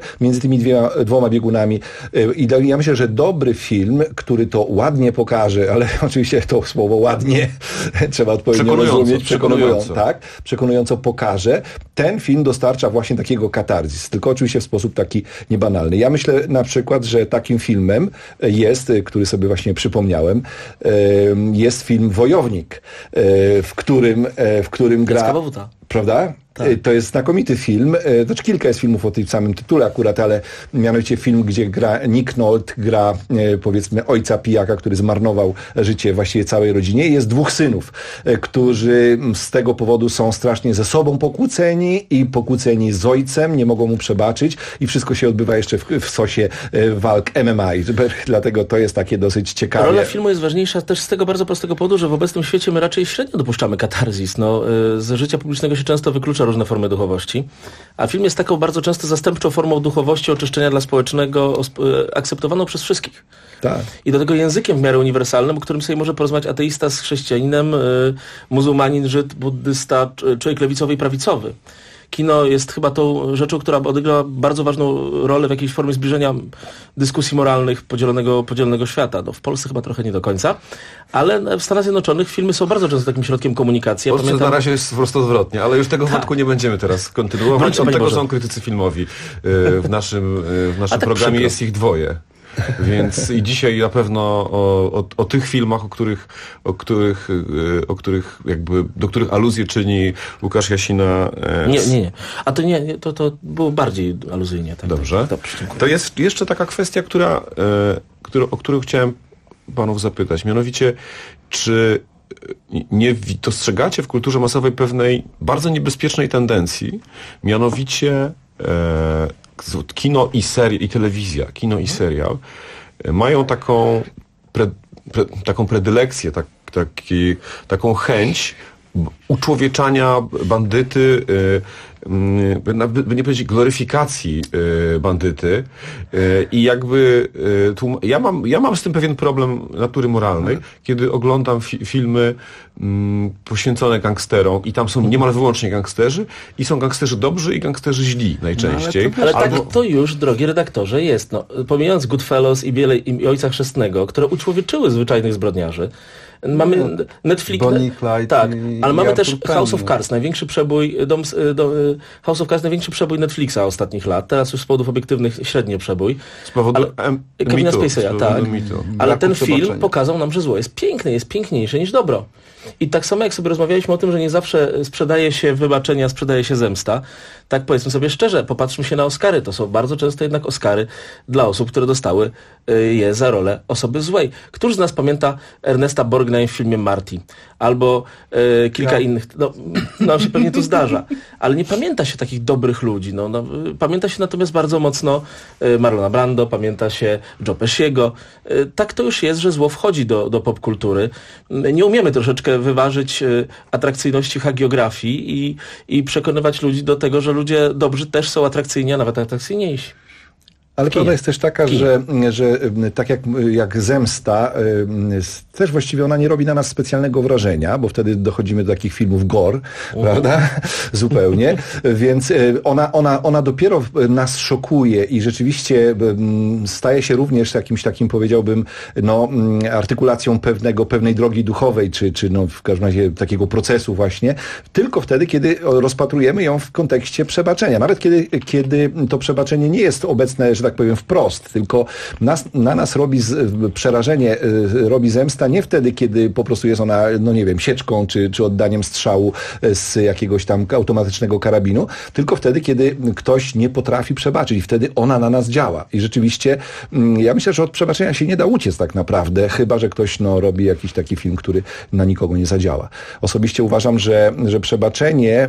tymi dwoma biegunami. I ja myślę, że dobry film, który to ładnie pokaże, ale oczywiście to słowo ładnie trzeba odpowiednio rozumieć, przekonująco pokaże, ten film dostarcza właśnie takiego katarzis, tylko oczywiście w sposób taki niebanalny. Ja myślę na przykład, że takim filmem jest, który sobie właśnie przypomniałem, jest film Wojownik, w którym gra... Prawda? Tak. To jest znakomity film. Znaczy kilka jest filmów o tym samym tytule akurat, ale mianowicie film, gdzie Nick Nolte gra powiedzmy ojca pijaka, który zmarnował życie właściwie całej rodzinie. I jest dwóch synów, którzy z tego powodu są strasznie ze sobą pokłóceni i pokłóceni z ojcem, nie mogą mu przebaczyć i wszystko się odbywa jeszcze w sosie walk MMA. I dlatego to jest takie dosyć ciekawe.
Rola filmu jest ważniejsza też z tego bardzo prostego powodu, że w obecnym świecie my raczej średnio dopuszczamy katarzis. Z życia publicznego się często wyklucza różne formy duchowości, a film jest taką bardzo często zastępczą formą duchowości, oczyszczenia dla społecznego, akceptowaną przez wszystkich.
Tak.
I do tego językiem w miarę uniwersalnym, o którym sobie może porozmawiać ateista z chrześcijaninem, muzułmanin, Żyd, buddysta, człowiek lewicowy i prawicowy. Kino jest chyba tą rzeczą, która odegrała bardzo ważną rolę w jakiejś formie zbliżenia dyskusji moralnych podzielonego świata. W Polsce chyba trochę nie do końca, ale w Stanach Zjednoczonych filmy są bardzo często takim środkiem komunikacji.
W Polsce na razie jest po prostu odwrotnie, ale już tego wątku nie będziemy teraz kontynuować. Od tego są krytycy filmowi. W naszym programie jest ich dwoje. Więc i dzisiaj na pewno o tych filmach, do których aluzję czyni Łukasz Jasina.
Nie. A to nie, to było bardziej aluzyjnie. Tak.
Dobrze. To jest jeszcze taka kwestia, o którą chciałem panów zapytać. Mianowicie, czy nie dostrzegacie w kulturze masowej pewnej bardzo niebezpiecznej tendencji, mianowicie kino i telewizja, kino i serial mają taką predylekcję, taką chęć uczłowieczania bandyty, nie powiedzieć gloryfikacji bandyty i jakby ja mam z tym pewien problem natury moralnej, kiedy oglądam filmy poświęcone gangsterom i tam są niemal wyłącznie gangsterzy i są gangsterzy dobrzy i gangsterzy źli najczęściej.
Ale tak to już, drogi redaktorze, jest. Pomijając Goodfellas i Ojca Chrzestnego, które uczłowieczyły zwyczajnych zbrodniarzy, mamy Netflix, tak, ale mamy też House of Cards, największy przebój House of Cards, największy przebój Netflixa ostatnich lat, teraz już z powodów obiektywnych średni przebój.
Z powodu
Kevina Spacey'a, tak. Ale ten film pokazał nam, że zło jest piękne, jest piękniejsze niż dobro. I tak samo jak sobie rozmawialiśmy o tym, że nie zawsze sprzedaje się wybaczenia, sprzedaje się zemsta, tak powiedzmy sobie szczerze, popatrzmy się na Oscary. To są bardzo często jednak Oscary dla osób, które dostały je za rolę osoby złej. Któż z nas pamięta Ernesta Borgna w filmie Marty? Albo kilka innych. Nam się pewnie to zdarza. Ale nie pamięta się takich dobrych ludzi. Pamięta się natomiast bardzo mocno Marlona Brando, pamięta się Joe Pesciego. Tak to już jest, że zło wchodzi do popkultury. Nie umiemy troszeczkę wyważyć atrakcyjności hagiografii i przekonywać ludzi do tego, że ludzie dobrzy też są atrakcyjni, a nawet atrakcyjniejsi.
Ale prawda jest też taka, że tak jak zemsta, też właściwie ona nie robi na nas specjalnego wrażenia, bo wtedy dochodzimy do takich filmów gore, prawda? Zupełnie. Więc ona dopiero nas szokuje i rzeczywiście staje się również jakimś takim, powiedziałbym, artykulacją pewnej drogi duchowej, czy w każdym razie takiego procesu właśnie, tylko wtedy, kiedy rozpatrujemy ją w kontekście przebaczenia. Nawet kiedy to przebaczenie nie jest obecne, że tak powiem, wprost, tylko na nas robi przerażenie, robi zemsta nie wtedy, kiedy po prostu jest ona, sieczką, czy oddaniem strzału z jakiegoś tam automatycznego karabinu, tylko wtedy, kiedy ktoś nie potrafi przebaczyć i wtedy ona na nas działa. I rzeczywiście ja myślę, że od przebaczenia się nie da uciec tak naprawdę, chyba że ktoś robi jakiś taki film, który na nikogo nie zadziała. Osobiście uważam, że przebaczenie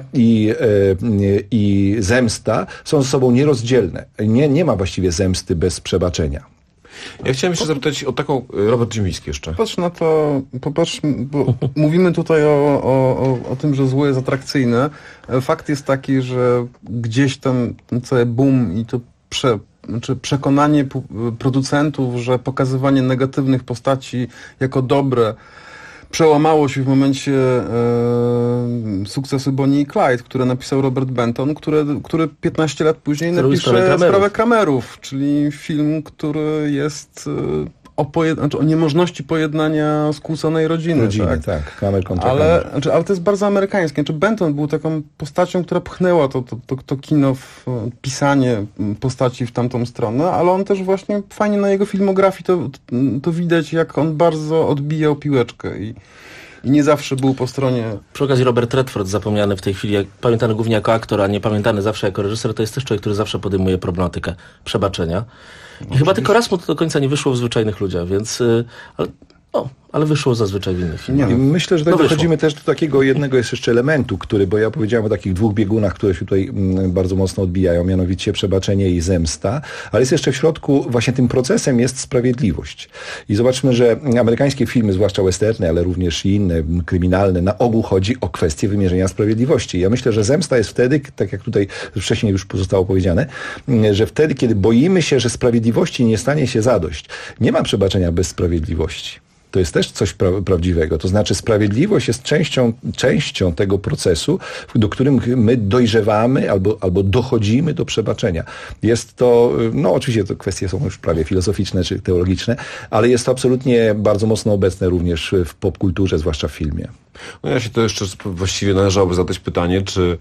i zemsta są ze sobą nierozdzielne. Nie ma właściwie zemsty bez przebaczenia.
Ja chciałem jeszcze zapytać o taką, Robert Ziemiński jeszcze.
Popatrz na to, bo mówimy tutaj o tym, że zło jest atrakcyjne. Fakt jest taki, że gdzieś tam ten cały boom i to przekonanie producentów, że pokazywanie negatywnych postaci jako dobre przełamało się w momencie sukcesu Bonnie i Clyde, które napisał Robert Benton, który 15 lat później napisze Sprawę Kramerów, czyli film, który jest o niemożności pojednania skłóconej rodziny.
Tak. Kramer kontra
ale to jest bardzo amerykańskie. Benton był taką postacią, która pchnęła to kino w pisanie postaci w tamtą stronę, ale on też właśnie fajnie na jego filmografii to widać, jak on bardzo odbijał piłeczkę i nie zawsze był po stronie...
Przy okazji Robert Redford, zapomniany w tej chwili, pamiętany głównie jako aktor, a nie pamiętany zawsze jako reżyser, to jest też człowiek, który zawsze podejmuje problematykę przebaczenia. I chyba tylko raz mu to do końca nie wyszło w Zwyczajnych Ludziach, więc... Ale wyszło zazwyczaj w innych filmach.
Myślę, że dochodzimy też do takiego jednego jeszcze elementu, bo ja powiedziałem o takich dwóch biegunach, które się tutaj bardzo mocno odbijają, mianowicie przebaczenie i zemsta, ale jest jeszcze w środku, właśnie tym procesem jest sprawiedliwość. I zobaczmy, że amerykańskie filmy, zwłaszcza westerny, ale również i inne, kryminalne, na ogół chodzi o kwestię wymierzenia sprawiedliwości. Ja myślę, że zemsta jest wtedy, tak jak tutaj wcześniej już zostało powiedziane, że wtedy, kiedy boimy się, że sprawiedliwości nie stanie się zadość. Nie ma przebaczenia bez sprawiedliwości. To jest też coś prawdziwego. To znaczy sprawiedliwość jest częścią tego procesu, do którym my dojrzewamy albo dochodzimy do przebaczenia. Jest to, oczywiście to kwestie są już prawie filozoficzne czy teologiczne, ale jest to absolutnie bardzo mocno obecne również w popkulturze, zwłaszcza w filmie.
Ja się to jeszcze właściwie należałoby zadać pytanie, czy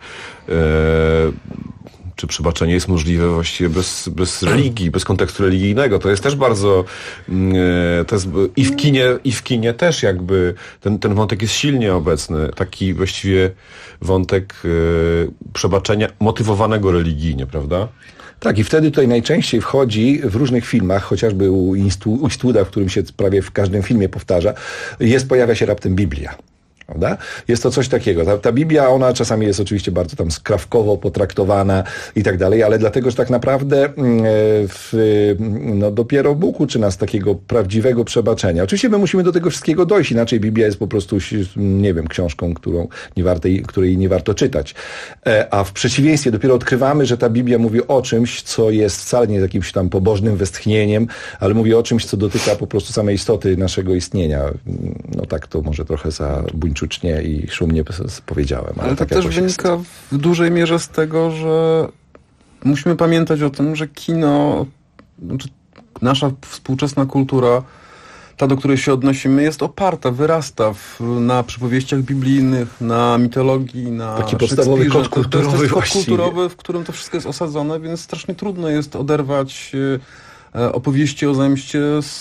przebaczenie jest możliwe właściwie bez religii, bez kontekstu religijnego. To jest też bardzo... To jest, i w kinie też jakby ten wątek jest silnie obecny. Taki właściwie wątek przebaczenia motywowanego religijnie, prawda?
Tak, i wtedy tutaj najczęściej wchodzi w różnych filmach, chociażby u Eastwooda, w którym się prawie w każdym filmie powtarza, pojawia się raptem Biblia. Prawda? Jest to coś takiego. Ta Biblia, ona czasami jest oczywiście bardzo tam skrawkowo potraktowana i tak dalej, ale dlatego, że tak naprawdę dopiero Bóg uczy nas takiego prawdziwego przebaczenia. Oczywiście my musimy do tego wszystkiego dojść, inaczej Biblia jest po prostu, nie wiem, książką, której nie warto czytać. A w przeciwieństwie dopiero odkrywamy, że ta Biblia mówi o czymś, co jest wcale nie jakimś tam pobożnym westchnieniem, ale mówi o czymś, co dotyka po prostu samej istoty naszego istnienia. Tak to może trochę buńczucznie i szumnie powiedziałem.
Ale to też wynika w dużej mierze z tego, że musimy pamiętać o tym, że kino, nasza współczesna kultura, ta, do której się odnosimy, jest oparta, wyrasta na przypowieściach biblijnych, na mitologii, na
taki podstawowy kod kulturowy.
To jest kod kulturowy, w którym to wszystko jest osadzone, więc strasznie trudno jest oderwać opowieści o zemście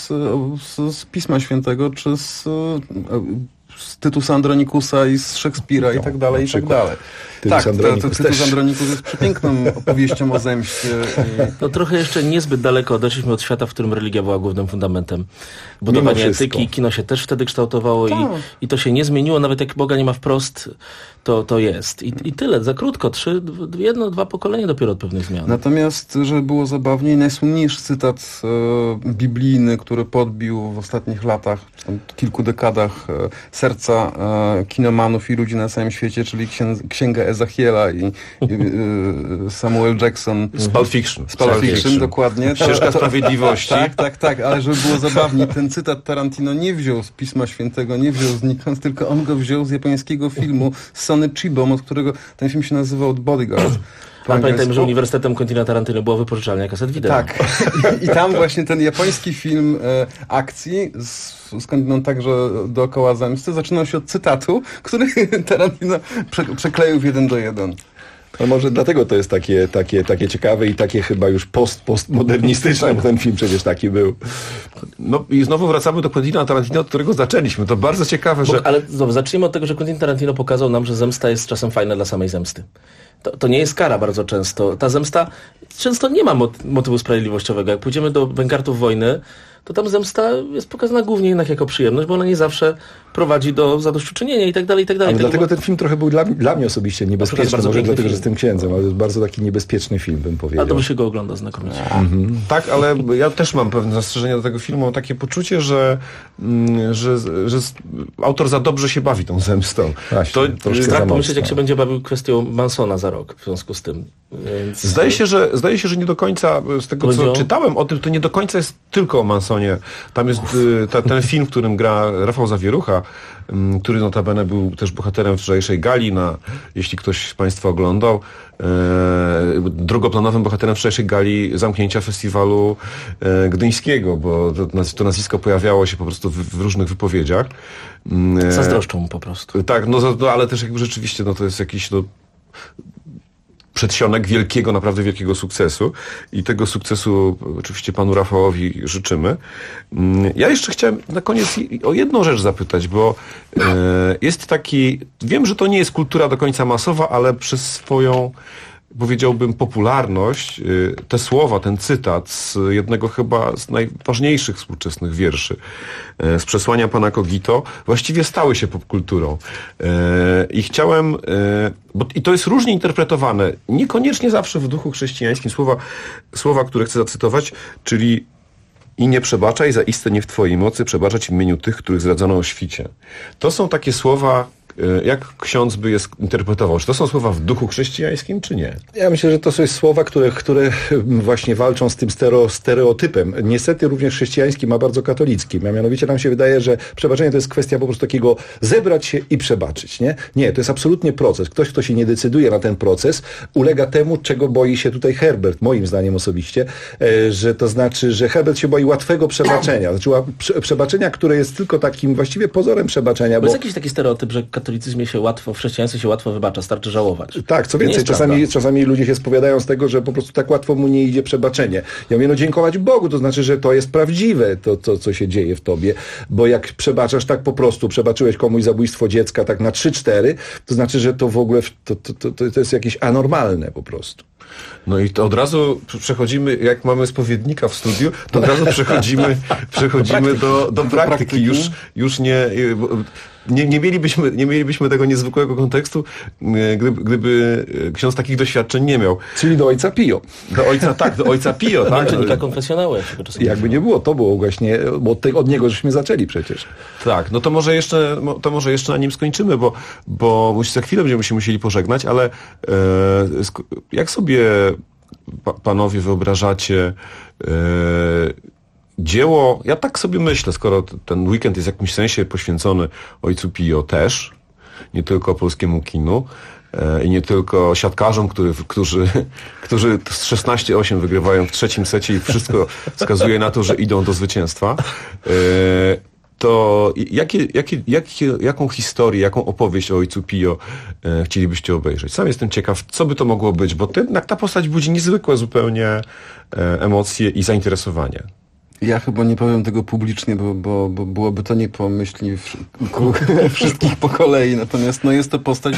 z Pisma Świętego, czy z Tytusa Andronikusa i z Szekspira i tak dalej, i tak dalej. Tytus Andronikus jest przepiękną opowieścią o zemście.
To trochę jeszcze niezbyt daleko odeszliśmy od świata, w którym religia była głównym fundamentem. Budowanie etyki, kino się też wtedy kształtowało i to się nie zmieniło, nawet jak Boga nie ma wprost, to jest. I tyle, za krótko, 2 pokolenia dopiero od pewnych zmian.
Natomiast, żeby było zabawniej, najsłynniejszy cytat biblijny, który podbił w ostatnich latach, czy tam kilku dekadach serca kinomanów i ludzi na całym świecie, czyli Księga Ezechiela i Samuel Jackson.
Z Pulp Fiction.
Z Pulp Fiction, dokładnie.
Ścieżka Sprawiedliwości.
Tak, ale żeby było zabawniej, ten cytat Tarantino nie wziął z Pisma Świętego, nie wziął znikąd, tylko on go wziął z japońskiego filmu z Sonny Chibom, od którego ten film się nazywał Bodyguard.
Pamiętajmy, że Uniwersytetem Quentina Tarantino była wypożyczalnia kaset wideo.
Tak. I tam właśnie ten japoński film akcji, skądinąd także dookoła zemsty, zaczynał się od cytatu, który Tarantino przekleił w 1:1.
No może dlatego to jest takie ciekawe i takie chyba już postmodernistyczne, bo ten film przecież taki był.
No i znowu wracamy do Quentina Tarantino, od którego zaczęliśmy. To bardzo ciekawe, że...
Ale zacznijmy od tego, że Quentin Tarantino pokazał nam, że zemsta jest czasem fajna dla samej zemsty. To nie jest kara bardzo często. Ta zemsta często nie ma motywu sprawiedliwościowego. Jak pójdziemy do Bękartów Wojny, to tam zemsta jest pokazana głównie jednak jako przyjemność, bo ona nie zawsze prowadzi do zadośćuczynienia i tak dalej, i tak dalej.
Ale dlatego ten film trochę był dla mnie osobiście niebezpieczny, może dlatego, że jestem księdzem, ale to jest bardzo taki niebezpieczny film, bym powiedział.
A to by się go ogląda znakomicie.
Tak, ale ja też mam pewne zastrzeżenia do tego filmu. Mam takie poczucie, że autor za dobrze się bawi tą zemstą.
Strach pomyśleć, jak się będzie bawił kwestią Mansona za rok w związku z tym. Więc...
Zdaje się, że nie do końca, z tego co czytałem o tym, to nie do końca jest tylko o Mansonie. Tam jest ten film, w którym gra Rafał Zawierucha, który notabene był też bohaterem wczorajszej gali, jeśli ktoś z Państwa oglądał, drugoplanowym bohaterem wczorajszej gali zamknięcia festiwalu gdyńskiego, bo to nazwisko pojawiało się po prostu w różnych wypowiedziach.
Zazdroszczą mu po prostu.
Tak, ale też jakby rzeczywiście to jest jakiś przedsionek naprawdę wielkiego sukcesu i tego sukcesu oczywiście panu Rafałowi życzymy. Ja jeszcze chciałem na koniec o jedną rzecz zapytać, bo jest taki, wiem, że to nie jest kultura do końca masowa, ale przez swoją, powiedziałbym, popularność, te słowa, ten cytat z jednego chyba z najważniejszych współczesnych wierszy, z przesłania pana Kogito, właściwie stały się popkulturą. I chciałem, i to jest różnie interpretowane, niekoniecznie zawsze w duchu chrześcijańskim, słowa, które chcę zacytować, czyli i nie przebaczaj, zaiste nie w twojej mocy przebaczać w imieniu tych, których zdradzono o świcie. To są takie słowa, jak ksiądz by je interpretował? Czy to są słowa w duchu chrześcijańskim, czy nie?
Ja myślę, że to są słowa, które właśnie walczą z tym stereotypem. Niestety również chrześcijańskim, a bardzo katolickim. A mianowicie nam się wydaje, że przebaczenie to jest kwestia po prostu takiego zebrać się i przebaczyć. Nie, to jest absolutnie proces. Ktoś, kto się nie decyduje na ten proces, ulega temu, czego boi się tutaj Herbert, moim zdaniem osobiście, że to znaczy, że Herbert się boi łatwego przebaczenia. Znaczy przebaczenia, które jest tylko takim właściwie pozorem przebaczenia.
Bo jest jakiś taki stereotyp, że w chrześcijaństwie się łatwo wybacza, starczy żałować.
Tak, co więcej, czasami ludzie się spowiadają z tego, że po prostu tak łatwo mu nie idzie przebaczenie. Ja mówię, dziękować Bogu, to znaczy, że to jest prawdziwe, to co się dzieje w tobie, bo jak przebaczasz tak po prostu, przebaczyłeś komuś zabójstwo dziecka tak na 3-4, to znaczy, że to w ogóle to jest jakieś anormalne po prostu.
No i to od razu przechodzimy, jak mamy spowiednika w studiu, to od razu przechodzimy do praktyki. Już nie mielibyśmy tego niezwykłego kontekstu, gdyby ksiądz takich doświadczeń nie miał.
Czyli do ojca Pio.
Do ojca Pio, tak?
Męczennika konfesjonału.
Jakby nie było, to było właśnie, bo od niego żeśmy zaczęli przecież.
Tak, no to może jeszcze na nim skończymy, bo za chwilę będziemy się musieli pożegnać, ale jak sobie panowie wyobrażacie dzieło, ja tak sobie myślę, skoro ten weekend jest w jakimś sensie poświęcony ojcu Pio też, nie tylko polskiemu kinu i nie tylko siatkarzom, którzy z 16-8 wygrywają w trzecim secie i wszystko wskazuje na to, że idą do zwycięstwa, to jaką historię, jaką opowieść o ojcu Pio chcielibyście obejrzeć? Sam jestem ciekaw, co by to mogło być, bo ta postać budzi niezwykłe zupełnie emocje i zainteresowanie.
Ja chyba nie powiem tego publicznie, bo byłoby to nie po myśli wszystkich po kolei. Natomiast jest to postać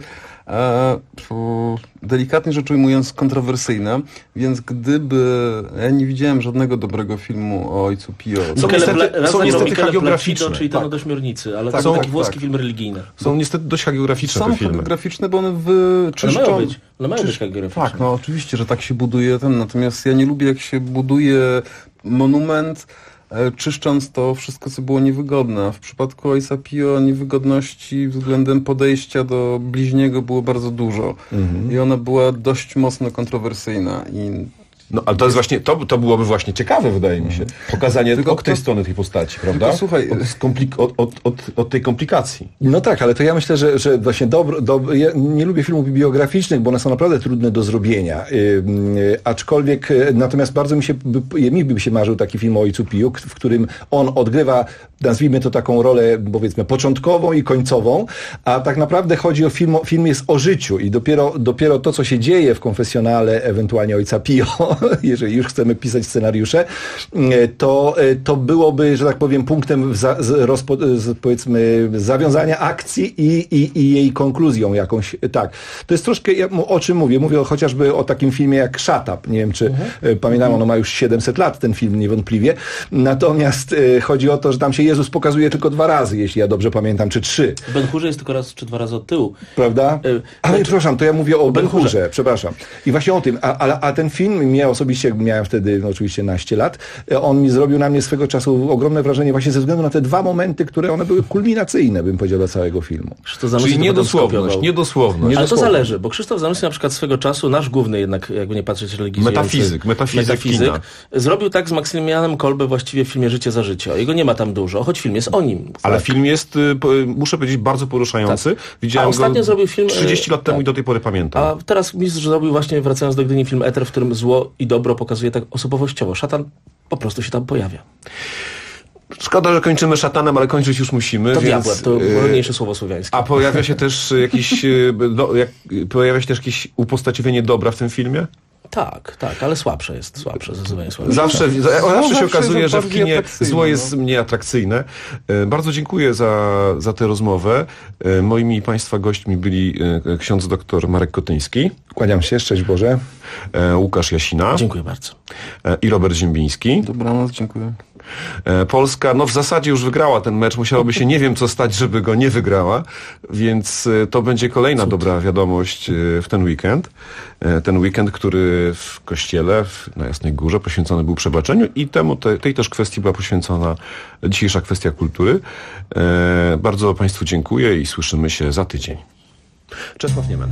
delikatnie rzecz ujmując kontrowersyjna, więc ja nie widziałem żadnego dobrego filmu o ojcu Pio.
Są niestety hagiograficzne.
Czyli ten od ośmiornicy, ale to są taki włoski film religijny.
Są niestety dość hagiograficzne te filmy.
Są hagiograficzne, bo one czyszczą...
One mają być hagiograficzne.
Tak, oczywiście, że tak się buduje natomiast ja nie lubię, jak się buduje monument, czyszcząc to wszystko, co było niewygodne. W przypadku ojca Pio niewygodności względem podejścia do bliźniego było bardzo dużo. I ona była dość mocno kontrowersyjna.
No, ale to jest właśnie, to byłoby właśnie ciekawe, wydaje mi się. Pokazanie od tej strony tej postaci, prawda?
Tylko, słuchaj,
od tej komplikacji.
No tak, ale to ja myślę, że właśnie ja nie lubię filmów biograficznych, bo one są naprawdę trudne do zrobienia. Aczkolwiek, natomiast bardzo mi by się marzył taki film o ojcu Pio, w którym on odgrywa, nazwijmy to taką rolę, powiedzmy, początkową i końcową, a tak naprawdę chodzi o film jest o życiu i dopiero to, co się dzieje w konfesjonale, ewentualnie ojca Pio, jeżeli już chcemy pisać scenariusze, to byłoby, że tak powiem, punktem powiedzmy zawiązania akcji i jej konkluzją jakąś. Tak. To jest troszkę, o czym mówię? Mówię chociażby o takim filmie jak Shut Up. Nie wiem, czy pamiętam, ono ma już 700 lat, ten film niewątpliwie. Natomiast chodzi o to, że tam się Jezus pokazuje tylko 2 razy, jeśli ja dobrze pamiętam, czy 3.
W Ben-Hurze jest tylko raz czy 2 razy od tyłu.
Prawda? Ale przepraszam, to ja mówię o Ben-Hurze, przepraszam. I właśnie o tym, a ten film miał ja osobiście miałem wtedy oczywiście naście lat. On mi zrobił na mnie swego czasu ogromne wrażenie właśnie ze względu na te dwa momenty, które one były kulminacyjne, bym powiedział, dla całego filmu.
Czyli niedosłowność.
Ale to zależy, bo Krzysztof Zanussy na przykład swego czasu, nasz główny jednak, jakby nie patrzeć religijny metafizyk zrobił tak z Maksymilianem Kolbe właściwie w filmie Życie za życie. Jego nie ma tam dużo, choć film jest o nim.
Ale film jest, muszę powiedzieć, bardzo poruszający.
Tak.
Widziałem
ostatnio
go
zrobił film
30 lat temu i do tej pory pamiętam.
A teraz mistrz zrobił właśnie, wracając do Gdyni, film Eter, w którym zło i dobro pokazuje tak osobowościowo. Szatan po prostu się tam pojawia.
Szkoda, że kończymy szatanem, ale kończyć już musimy.
To
więc,
diabłem, to ładniejsze słowo słowiańskie.
A pojawia się też jakieś upostaciwienie dobra w tym filmie?
Tak, ale słabsze zdecydowanie słabsze.
Zawsze się okazuje, że w kinie zło jest mniej atrakcyjne. Bardzo dziękuję za tę rozmowę. Moimi Państwa gośćmi byli ksiądz dr Marek Kotyński.
Kłaniam się, szczęść Boże.
Łukasz Jasina.
Dziękuję bardzo.
I Robert Ziembiński.
Dobranoc, dziękuję.
Polska, w zasadzie już wygrała ten mecz. Musiałoby się nie wiem co stać, żeby go nie wygrała, więc to będzie kolejna dobra wiadomość w ten weekend. Ten weekend, który w kościele na Jasnej Górze poświęcony był przebaczeniu i tej też kwestii była poświęcona dzisiejsza kwestia kultury. Bardzo Państwu dziękuję i słyszymy się za tydzień. Czesław Niemen.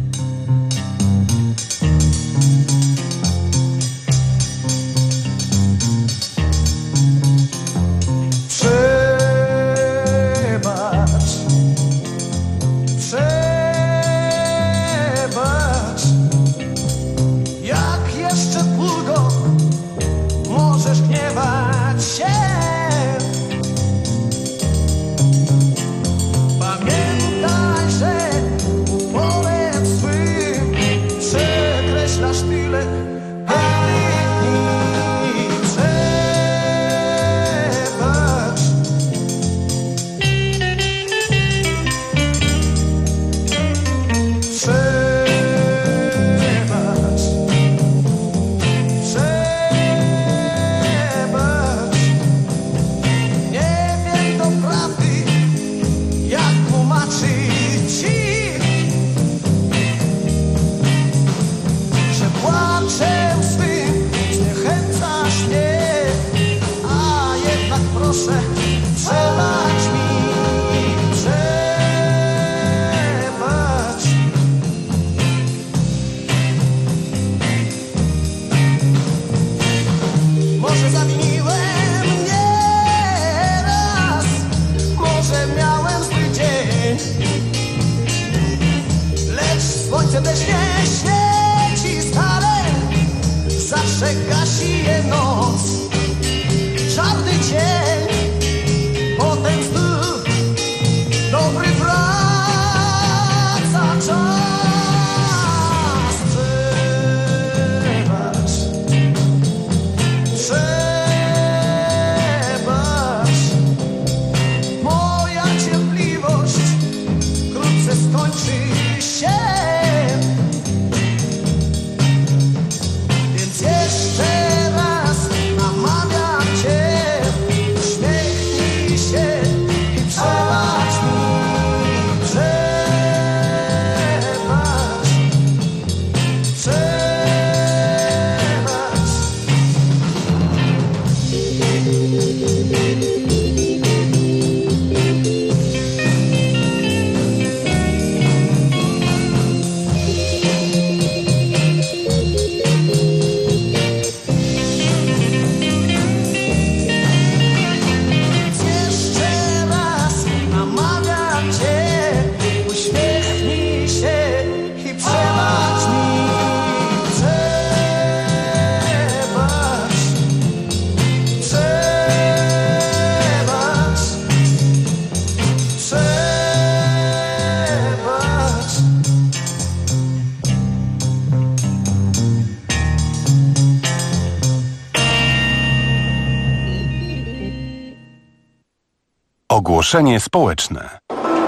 Ogłoszenie społeczne.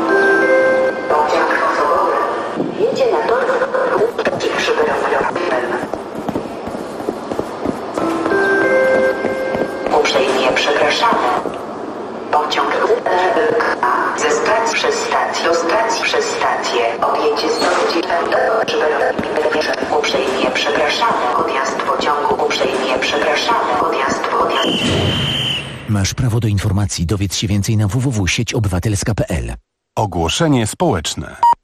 Jedzie na tor i przybywa. Uprzejmie przepraszamy. Pociąg ze stacji przez stację do stacji przez stację. Odjedzie z uprzejmie przepraszamy. Odjazd pociągu. Uprzejmie przepraszamy. Odjazd.
Masz prawo do informacji. Dowiedz się więcej na www.sieciobywatelska.pl.
Ogłoszenie społeczne.